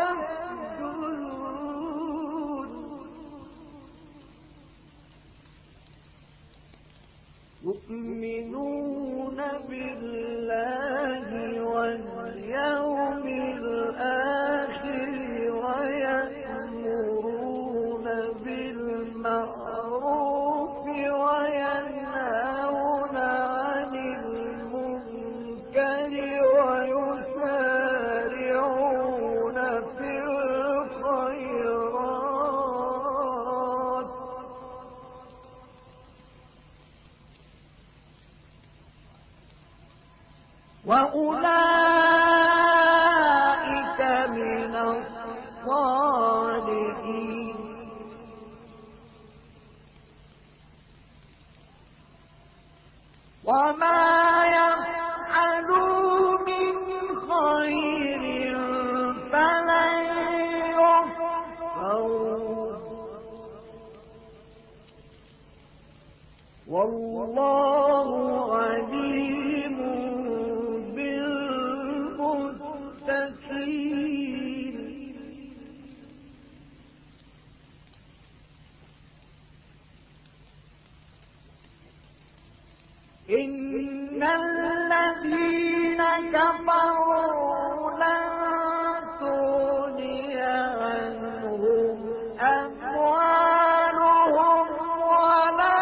يسجدون يؤمنون بالله واليوم الآخر ويأمرون بالمعروف وينهون عن المنكر ويسارعون في الخيرات وأولئك من الصالحين وما يفعلوا من خير فلن يحصروه والله عليم بالمتقين إن الذين كفروا لن تغني عنهم أموالهم ولا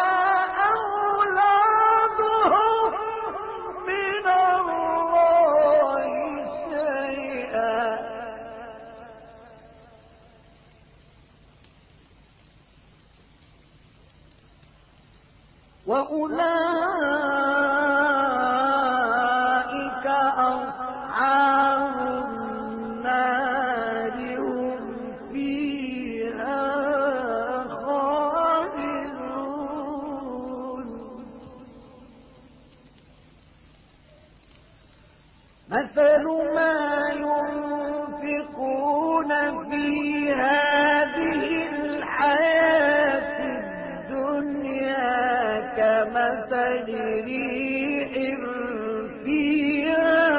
أولادهم من الله شيئا وأولئك أصحاب النار هم فيها خالدون مثل ما ينفقون في هذه الحياة الدنيا كمثل ريح فيها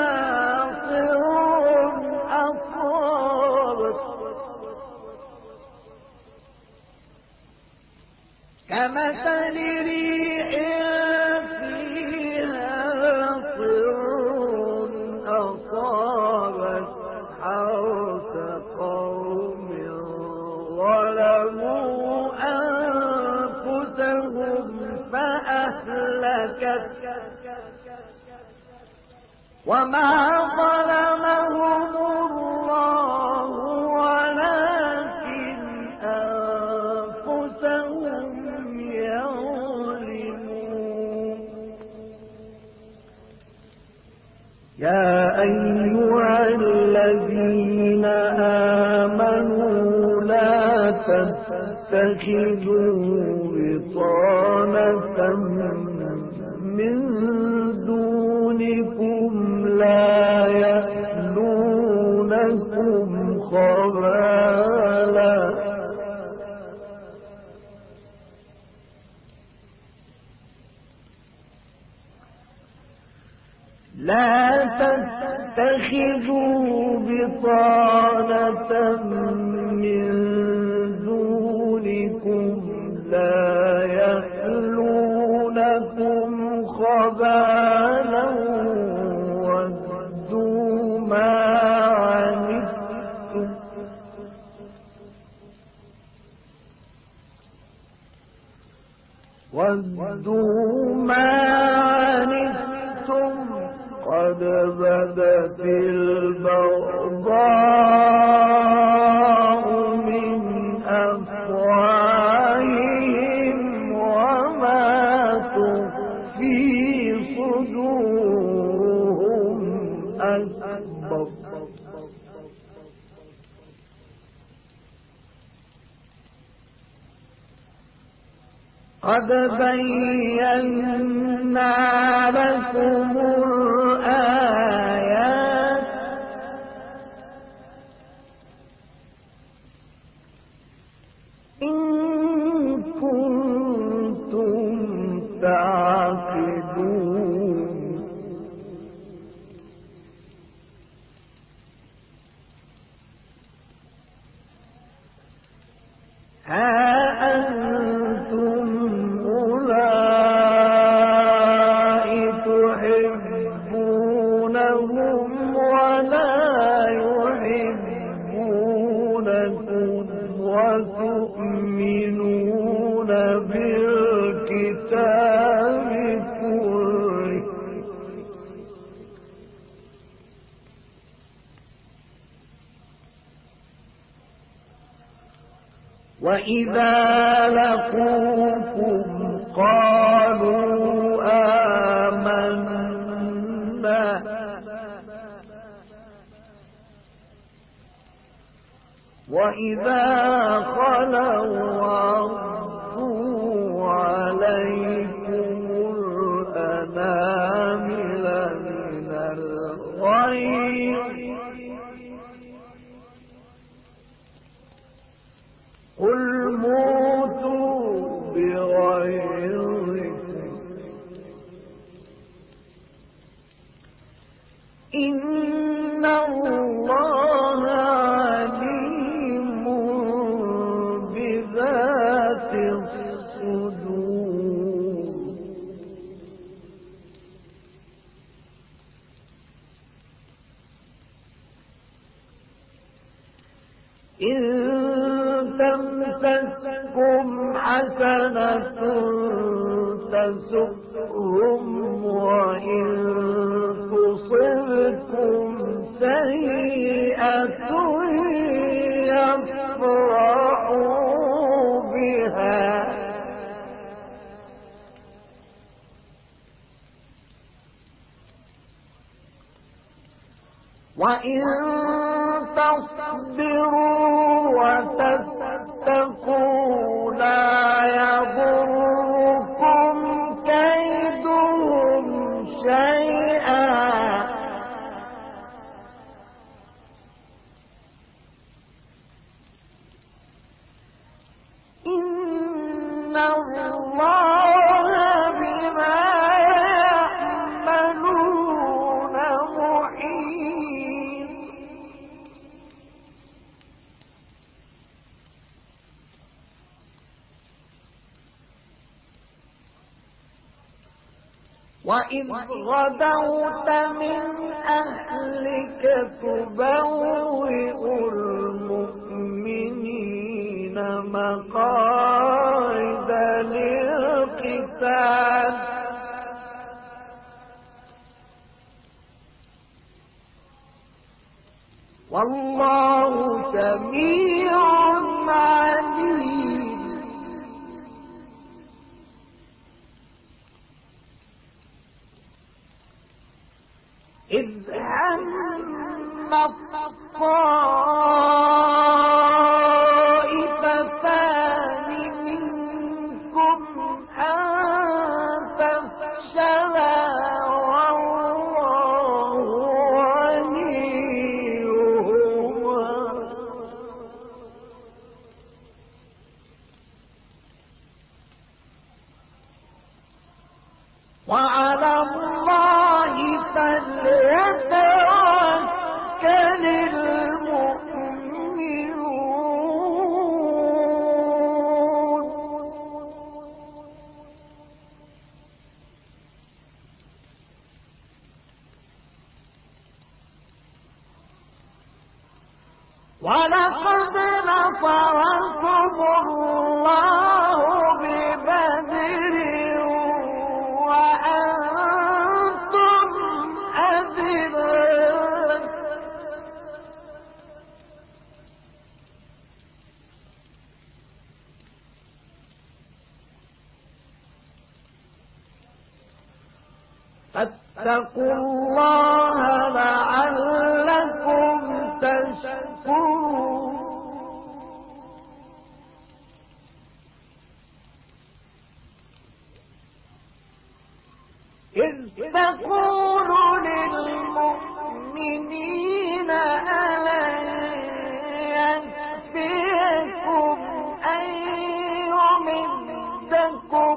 صر أصابت كمثل ريح فيها صر أصابت حرث قوم ظلموا أنفسهم فأهلكت وما ظلمهم الله ولكن أنفسهم يظلمون يا أيها الذين آمنوا لا تتخذوا بطانة من دونكم لا يألونكم خبالا لا تتخذوا بطانة من دونكم لا يألونكم خبالا ودوا ما عنتم قد بدت البغضاء من أفواههم وما تخفي صدورهم أكبر قد بينا لكم الآيات إن كنتم تعقلون ها أنتم تحبونهم ولا يحبونكم وتؤمنون بالكتاب كله وإذا لقوكم قالوا آمنا وإذا خلوا عضوا عليكم الأنامل من الغيظ قل موتوا بغيظكم إن الله عليم بذات الصدور إن تمسسكم حسنة تسؤهم وإن تصبكم سيئة يفرحوا بها وإن تصبروا وتتقوا لا يضركم كيدهم شيئا إن الله بما يعملون محيط وإذ غدوت من أهلك تبوئ المؤمنين مقاعد للقتال والله سميع عليم إذ هم الطائفتان منكم أن تفشلا والله ولقد نصركم الله ببدر وأنتم أذلة فاتقوا الله لعلكم تشكرون إذ تقول للمؤمنين ألن يكفيكم أن يمدكم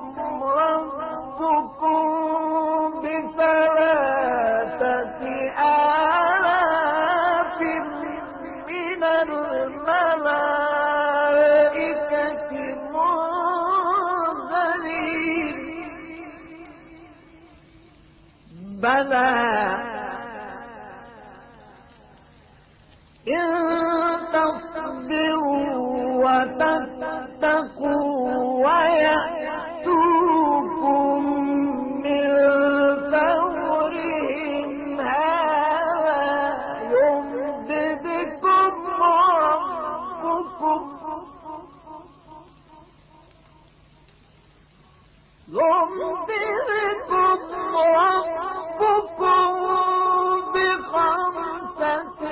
ربكم بثلاثة آلاف من الملائكة منزلين بلى إن تصبروا وتتقوا ويأتوكم من فورهم هذا يمددكم ربكم بخمسة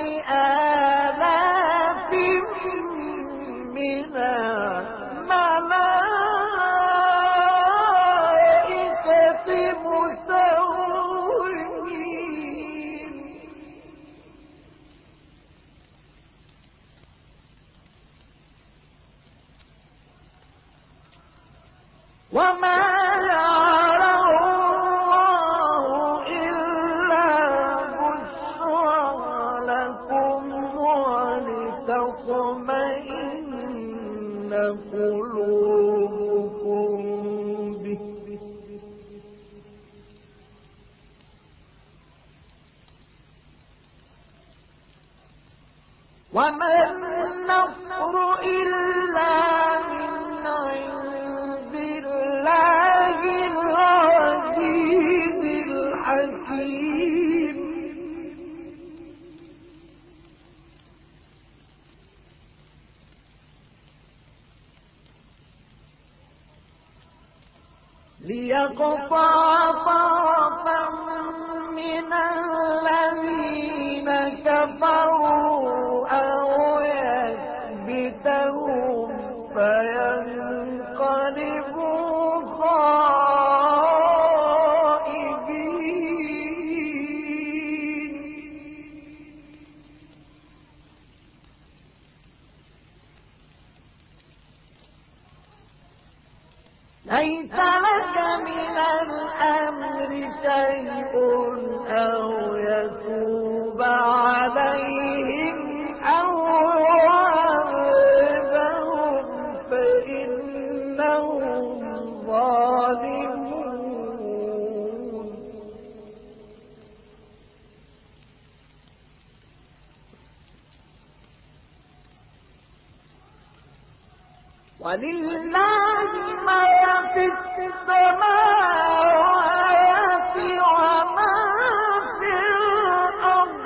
آلاف من الملائكة مسومين وما جعله الله إلا بشرى لكم ولتطمئن قلوبكم به وما النصر إلا من عند الله العزيز الحكيم ليقطع طرفا من الذين كفروا أو يكبتهم فينقلبوا خائبين ليس لك من الأمر شيء أو يتوب عليهم أو يعذبهم فإنهم ظالمون ولله ما في السماوات وما في الأرض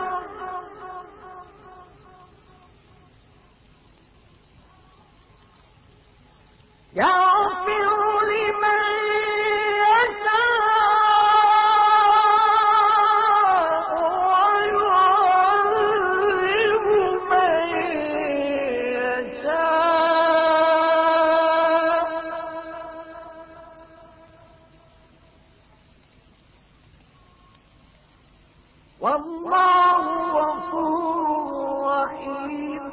يغفر لمن يشاء ويعذب من يشاء والله غفور رحيم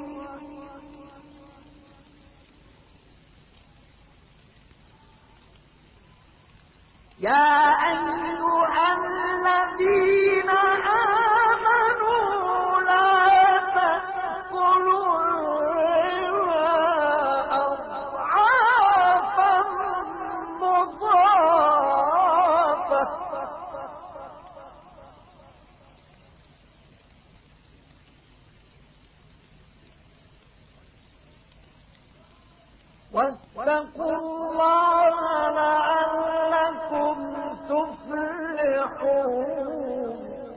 يا أيها الذين آمنوا لا تأكلوا الربا أضعافا مضاعفة واتقوا الله لعلكم تفلحون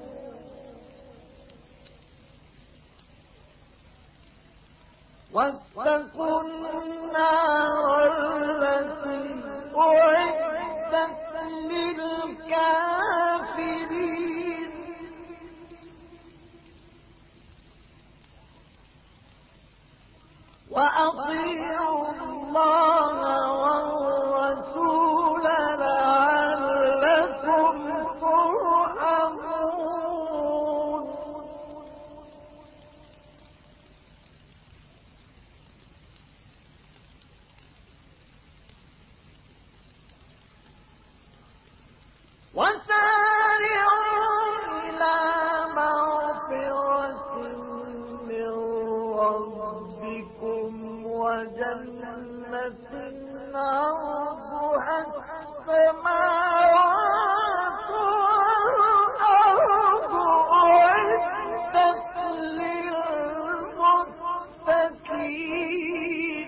واتقوا النار التي أعدت للكافرين وأطيعوا الله والرسول لعلكم ترحمون وسارعوا إلى مغفرة من ربكم وجنة عرضها السماوات والأرض أعدت للمتقين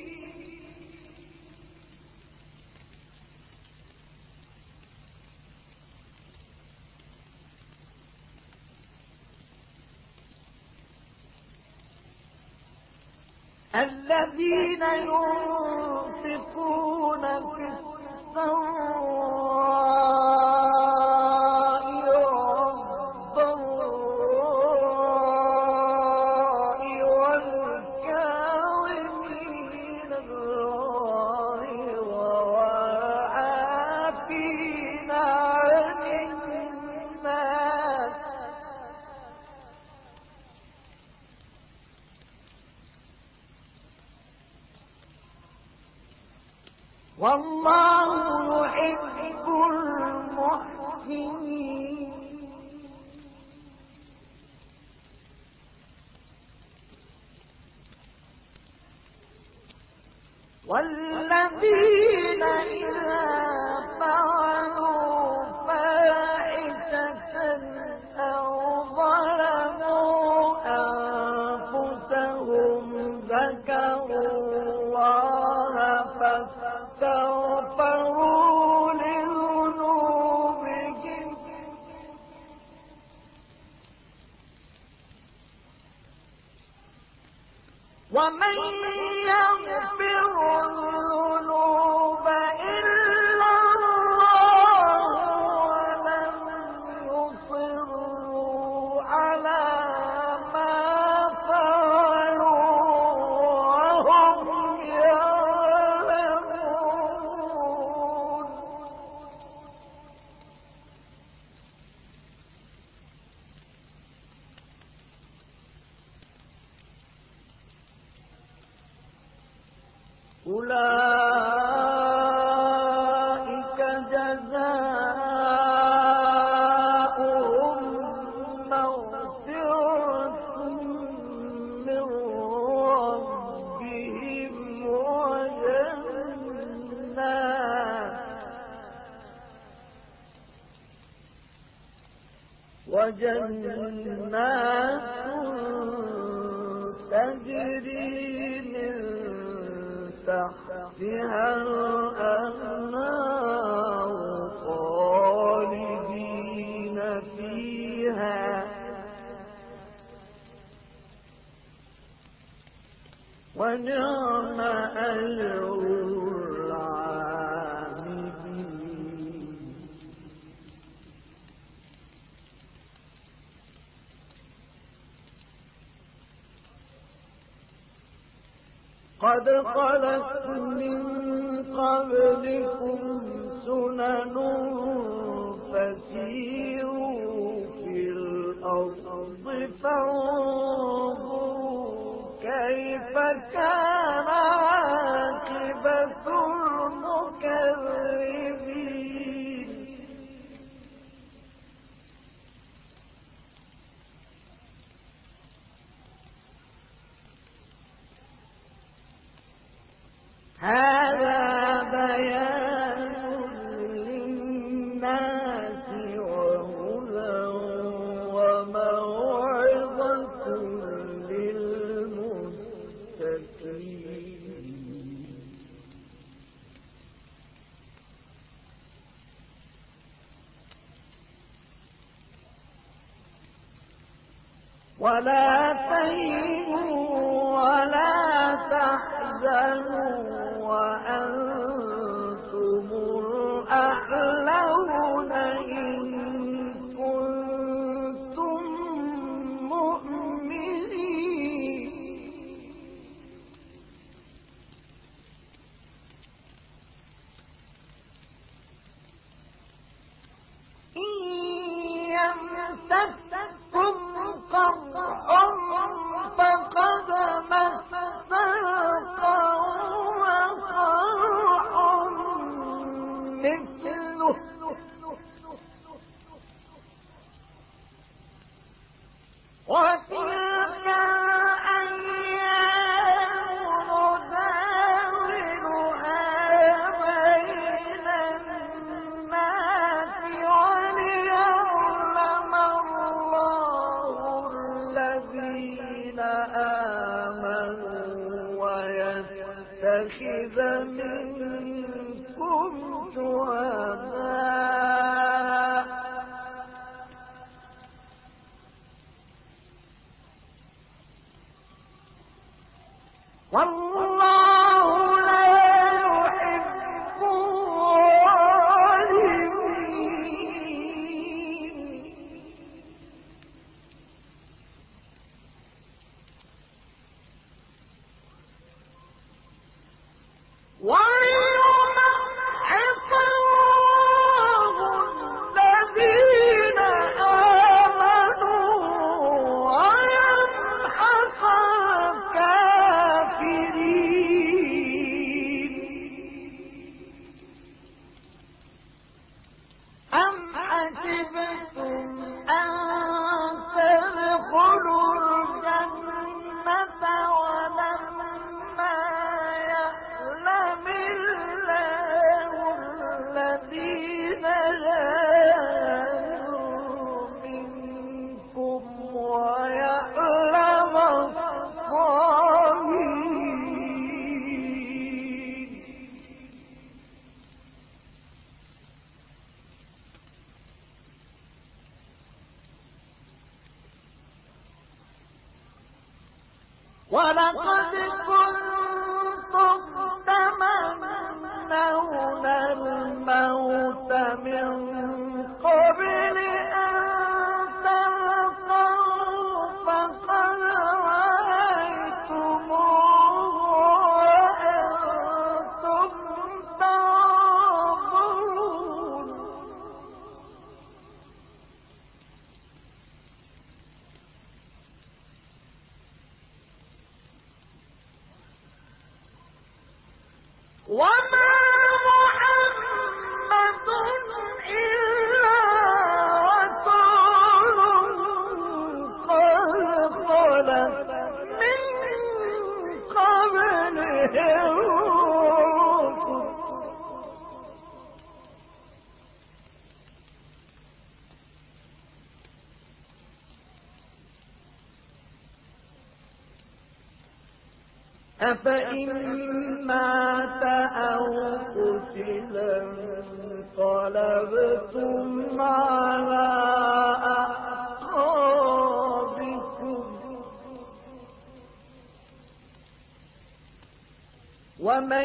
الذين ينفقون في السراء والضراء والكاظمين الغيظ والعافين عن الناس والله يحب المحسنين والذين إذا فعلوا فاحشة أو ظلموا أنفسهم ذكروا الله فاستغفروا لذنوبهم ومن يغفر الذنوب إلا الله ولم يصروا على ما فعلوا وهم يعلمون أولئك جزاؤهم مغفرة من ربهم وجنات تجري من تحتها الأنهار خالدين فيها ونعم أجر العاملين قد خلت من قبلكم سنن فسيروا في الأرض فانظروا كيف كان عاقبة المكذبين هذا بيان للناس وهدى وموعظة للمتقين ولا تهنوا ولا تحزنوا وأنتم الأعلون إن كنتم مؤمنين إن يمسككم قرح فقد مس القوم قرح مثله وتلك الأيام نداولها بين الناس وليعلم الله الذين آمنوا ويتخذ منكم شهداء والله لا يحب الظالمين ويمحص الله الذين آمنوا ويمحص الكافرين أم حسبتم أن تدخلوا الجنة ولما يعلم الله الذين جاهدوا منكم ويعلم الصابرين ولقد كنتم تمنون الموت من قبل أن تلقوه فقد رأيتموه وأنتم تنظرون وما محمد إلا رسول قد خلت من قبله الرسل أفإن مات أو قتلا انقلبتم على أعقابكم ومن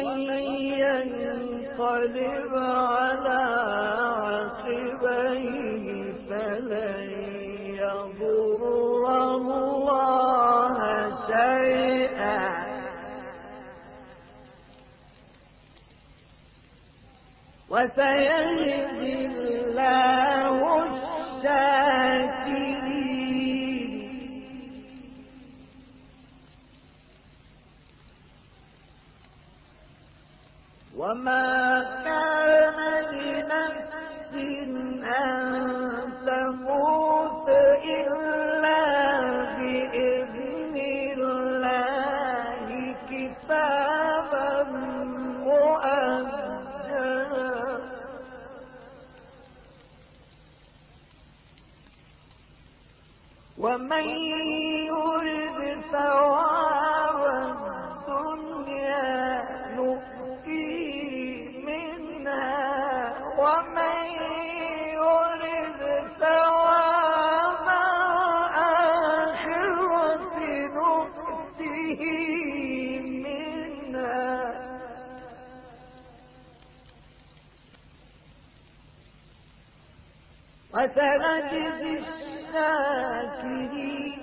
ينقلب على عقبيه فلن يضر الله شيئا وسيجزي الله الشاكرين وما كان لنفس أن تموت إلا بإذن الله كتابا مؤجلا ومن يرد ثواب الدنيا نؤتيه منها ومن يرد ثواب الآخرة منها وسنجزي الشاكرين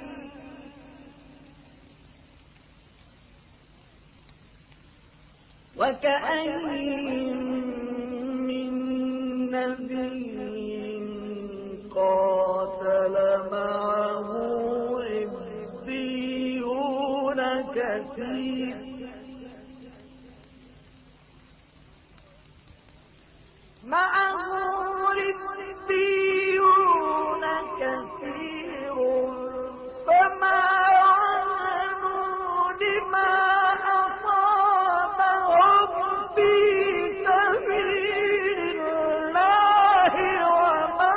وكأين من نبي قاتل معه ربيون كثير فما وهنوا لما أصابهم في سبيل الله وما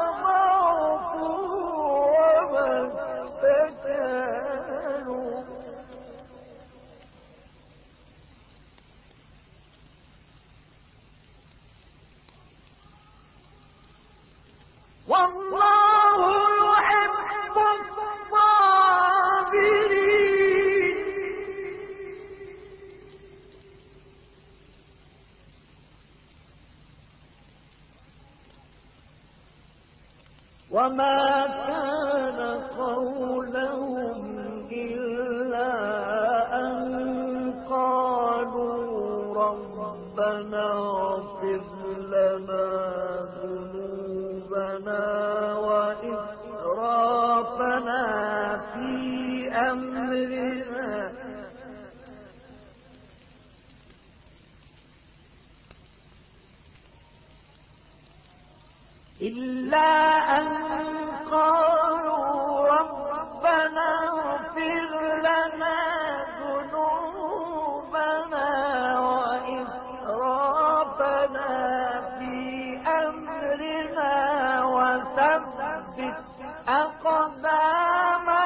ضعفوا وما استكانوا والله يحب الصابرين وما كان قولهم إلا أن قالوا ربنا اغفر لنا وإسرافنا في أمرنا إلا أن قالوا ربنا اغفر لنا ذنوبنا وإسرافنا في أمرنا وثبت أقدامنا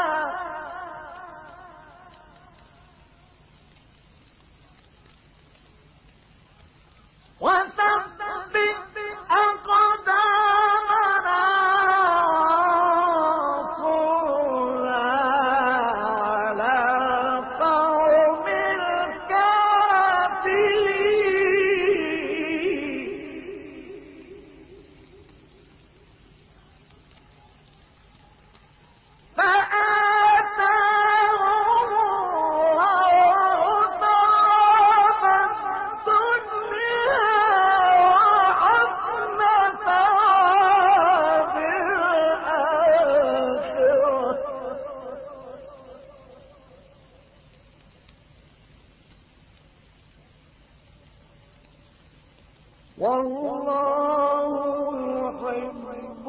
والله يحب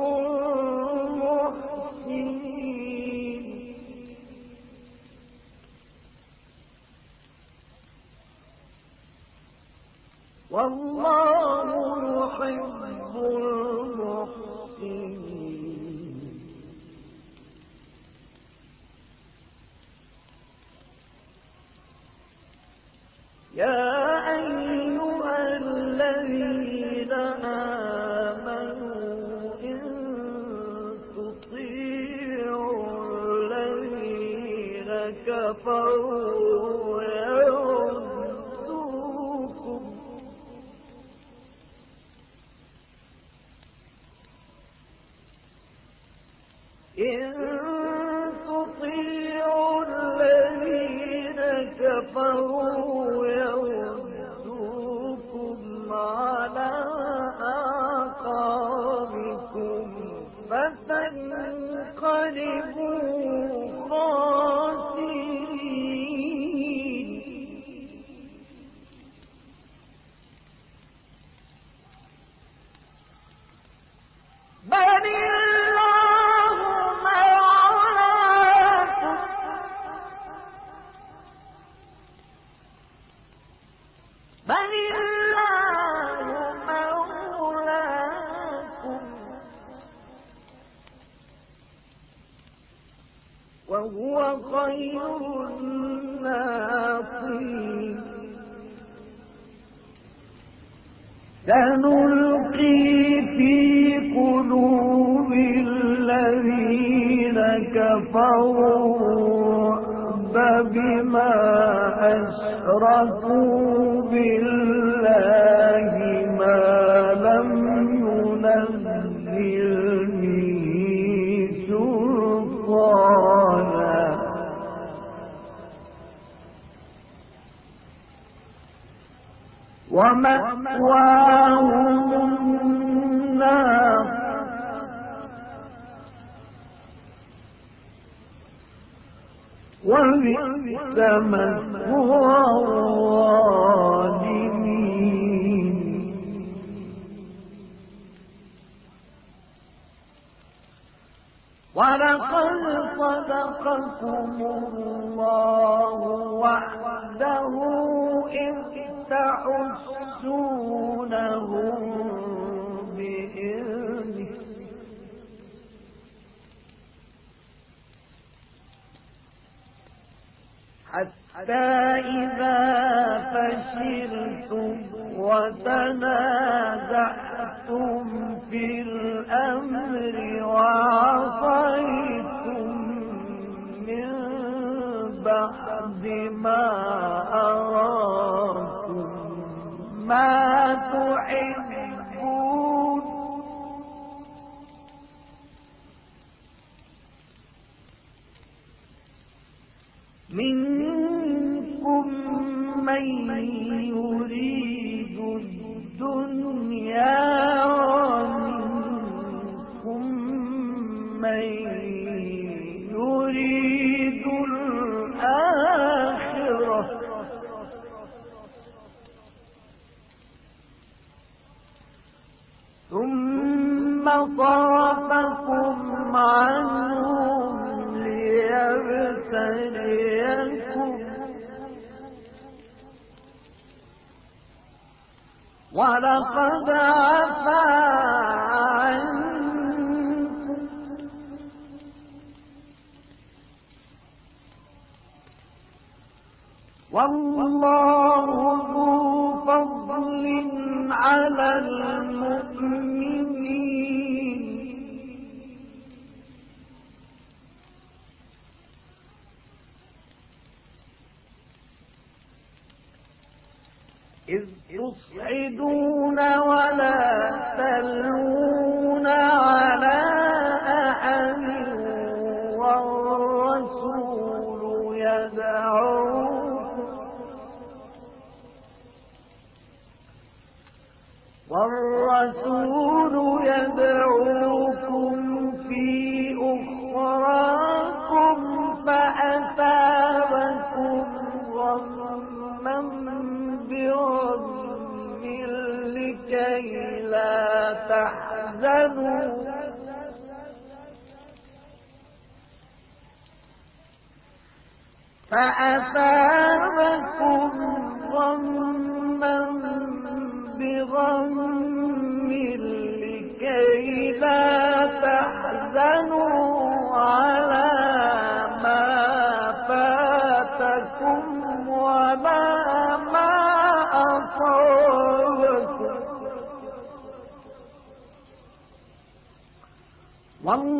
المحسنين والله يحب المحسنين يا أيها الذين آمنوا إن تطيعوا الذين كفروا يردوكم إن تطيعوا الذين كفروا يردوكم على أعقابكم فتنقلبوا خاسرين بل الله مولاكم بل الله مولاكم وهو خير الناصرين سنلقي في قلوب الذين كفروا الرعب بما أشركوا بالله ما لم ينزل به سلطانا ومأواهم النار وبئس مثوى الظالمين ولقد صدقكم الله وعده إذ تحسونهم بإذنه حتى إذا فشلتم وتنازعتم في الأمر وعصيتم من بعد ما أراكم ما تحبون منكم من يريد الدنيا ومنكم من يريد الآخرة ثم صرفكم عنهم ليبتليكم ولقد عفا عنكم والله ذو فضل على المؤمنين إذ تصعدون ولا تلوون على أحد والرسول يدعوكم في أخراكم فأثابكم غما بغم لكي لا تحزنوا فأثابكم غما بغم لكي لا تحزنوا على ما فاتكم ولا ما أصابكم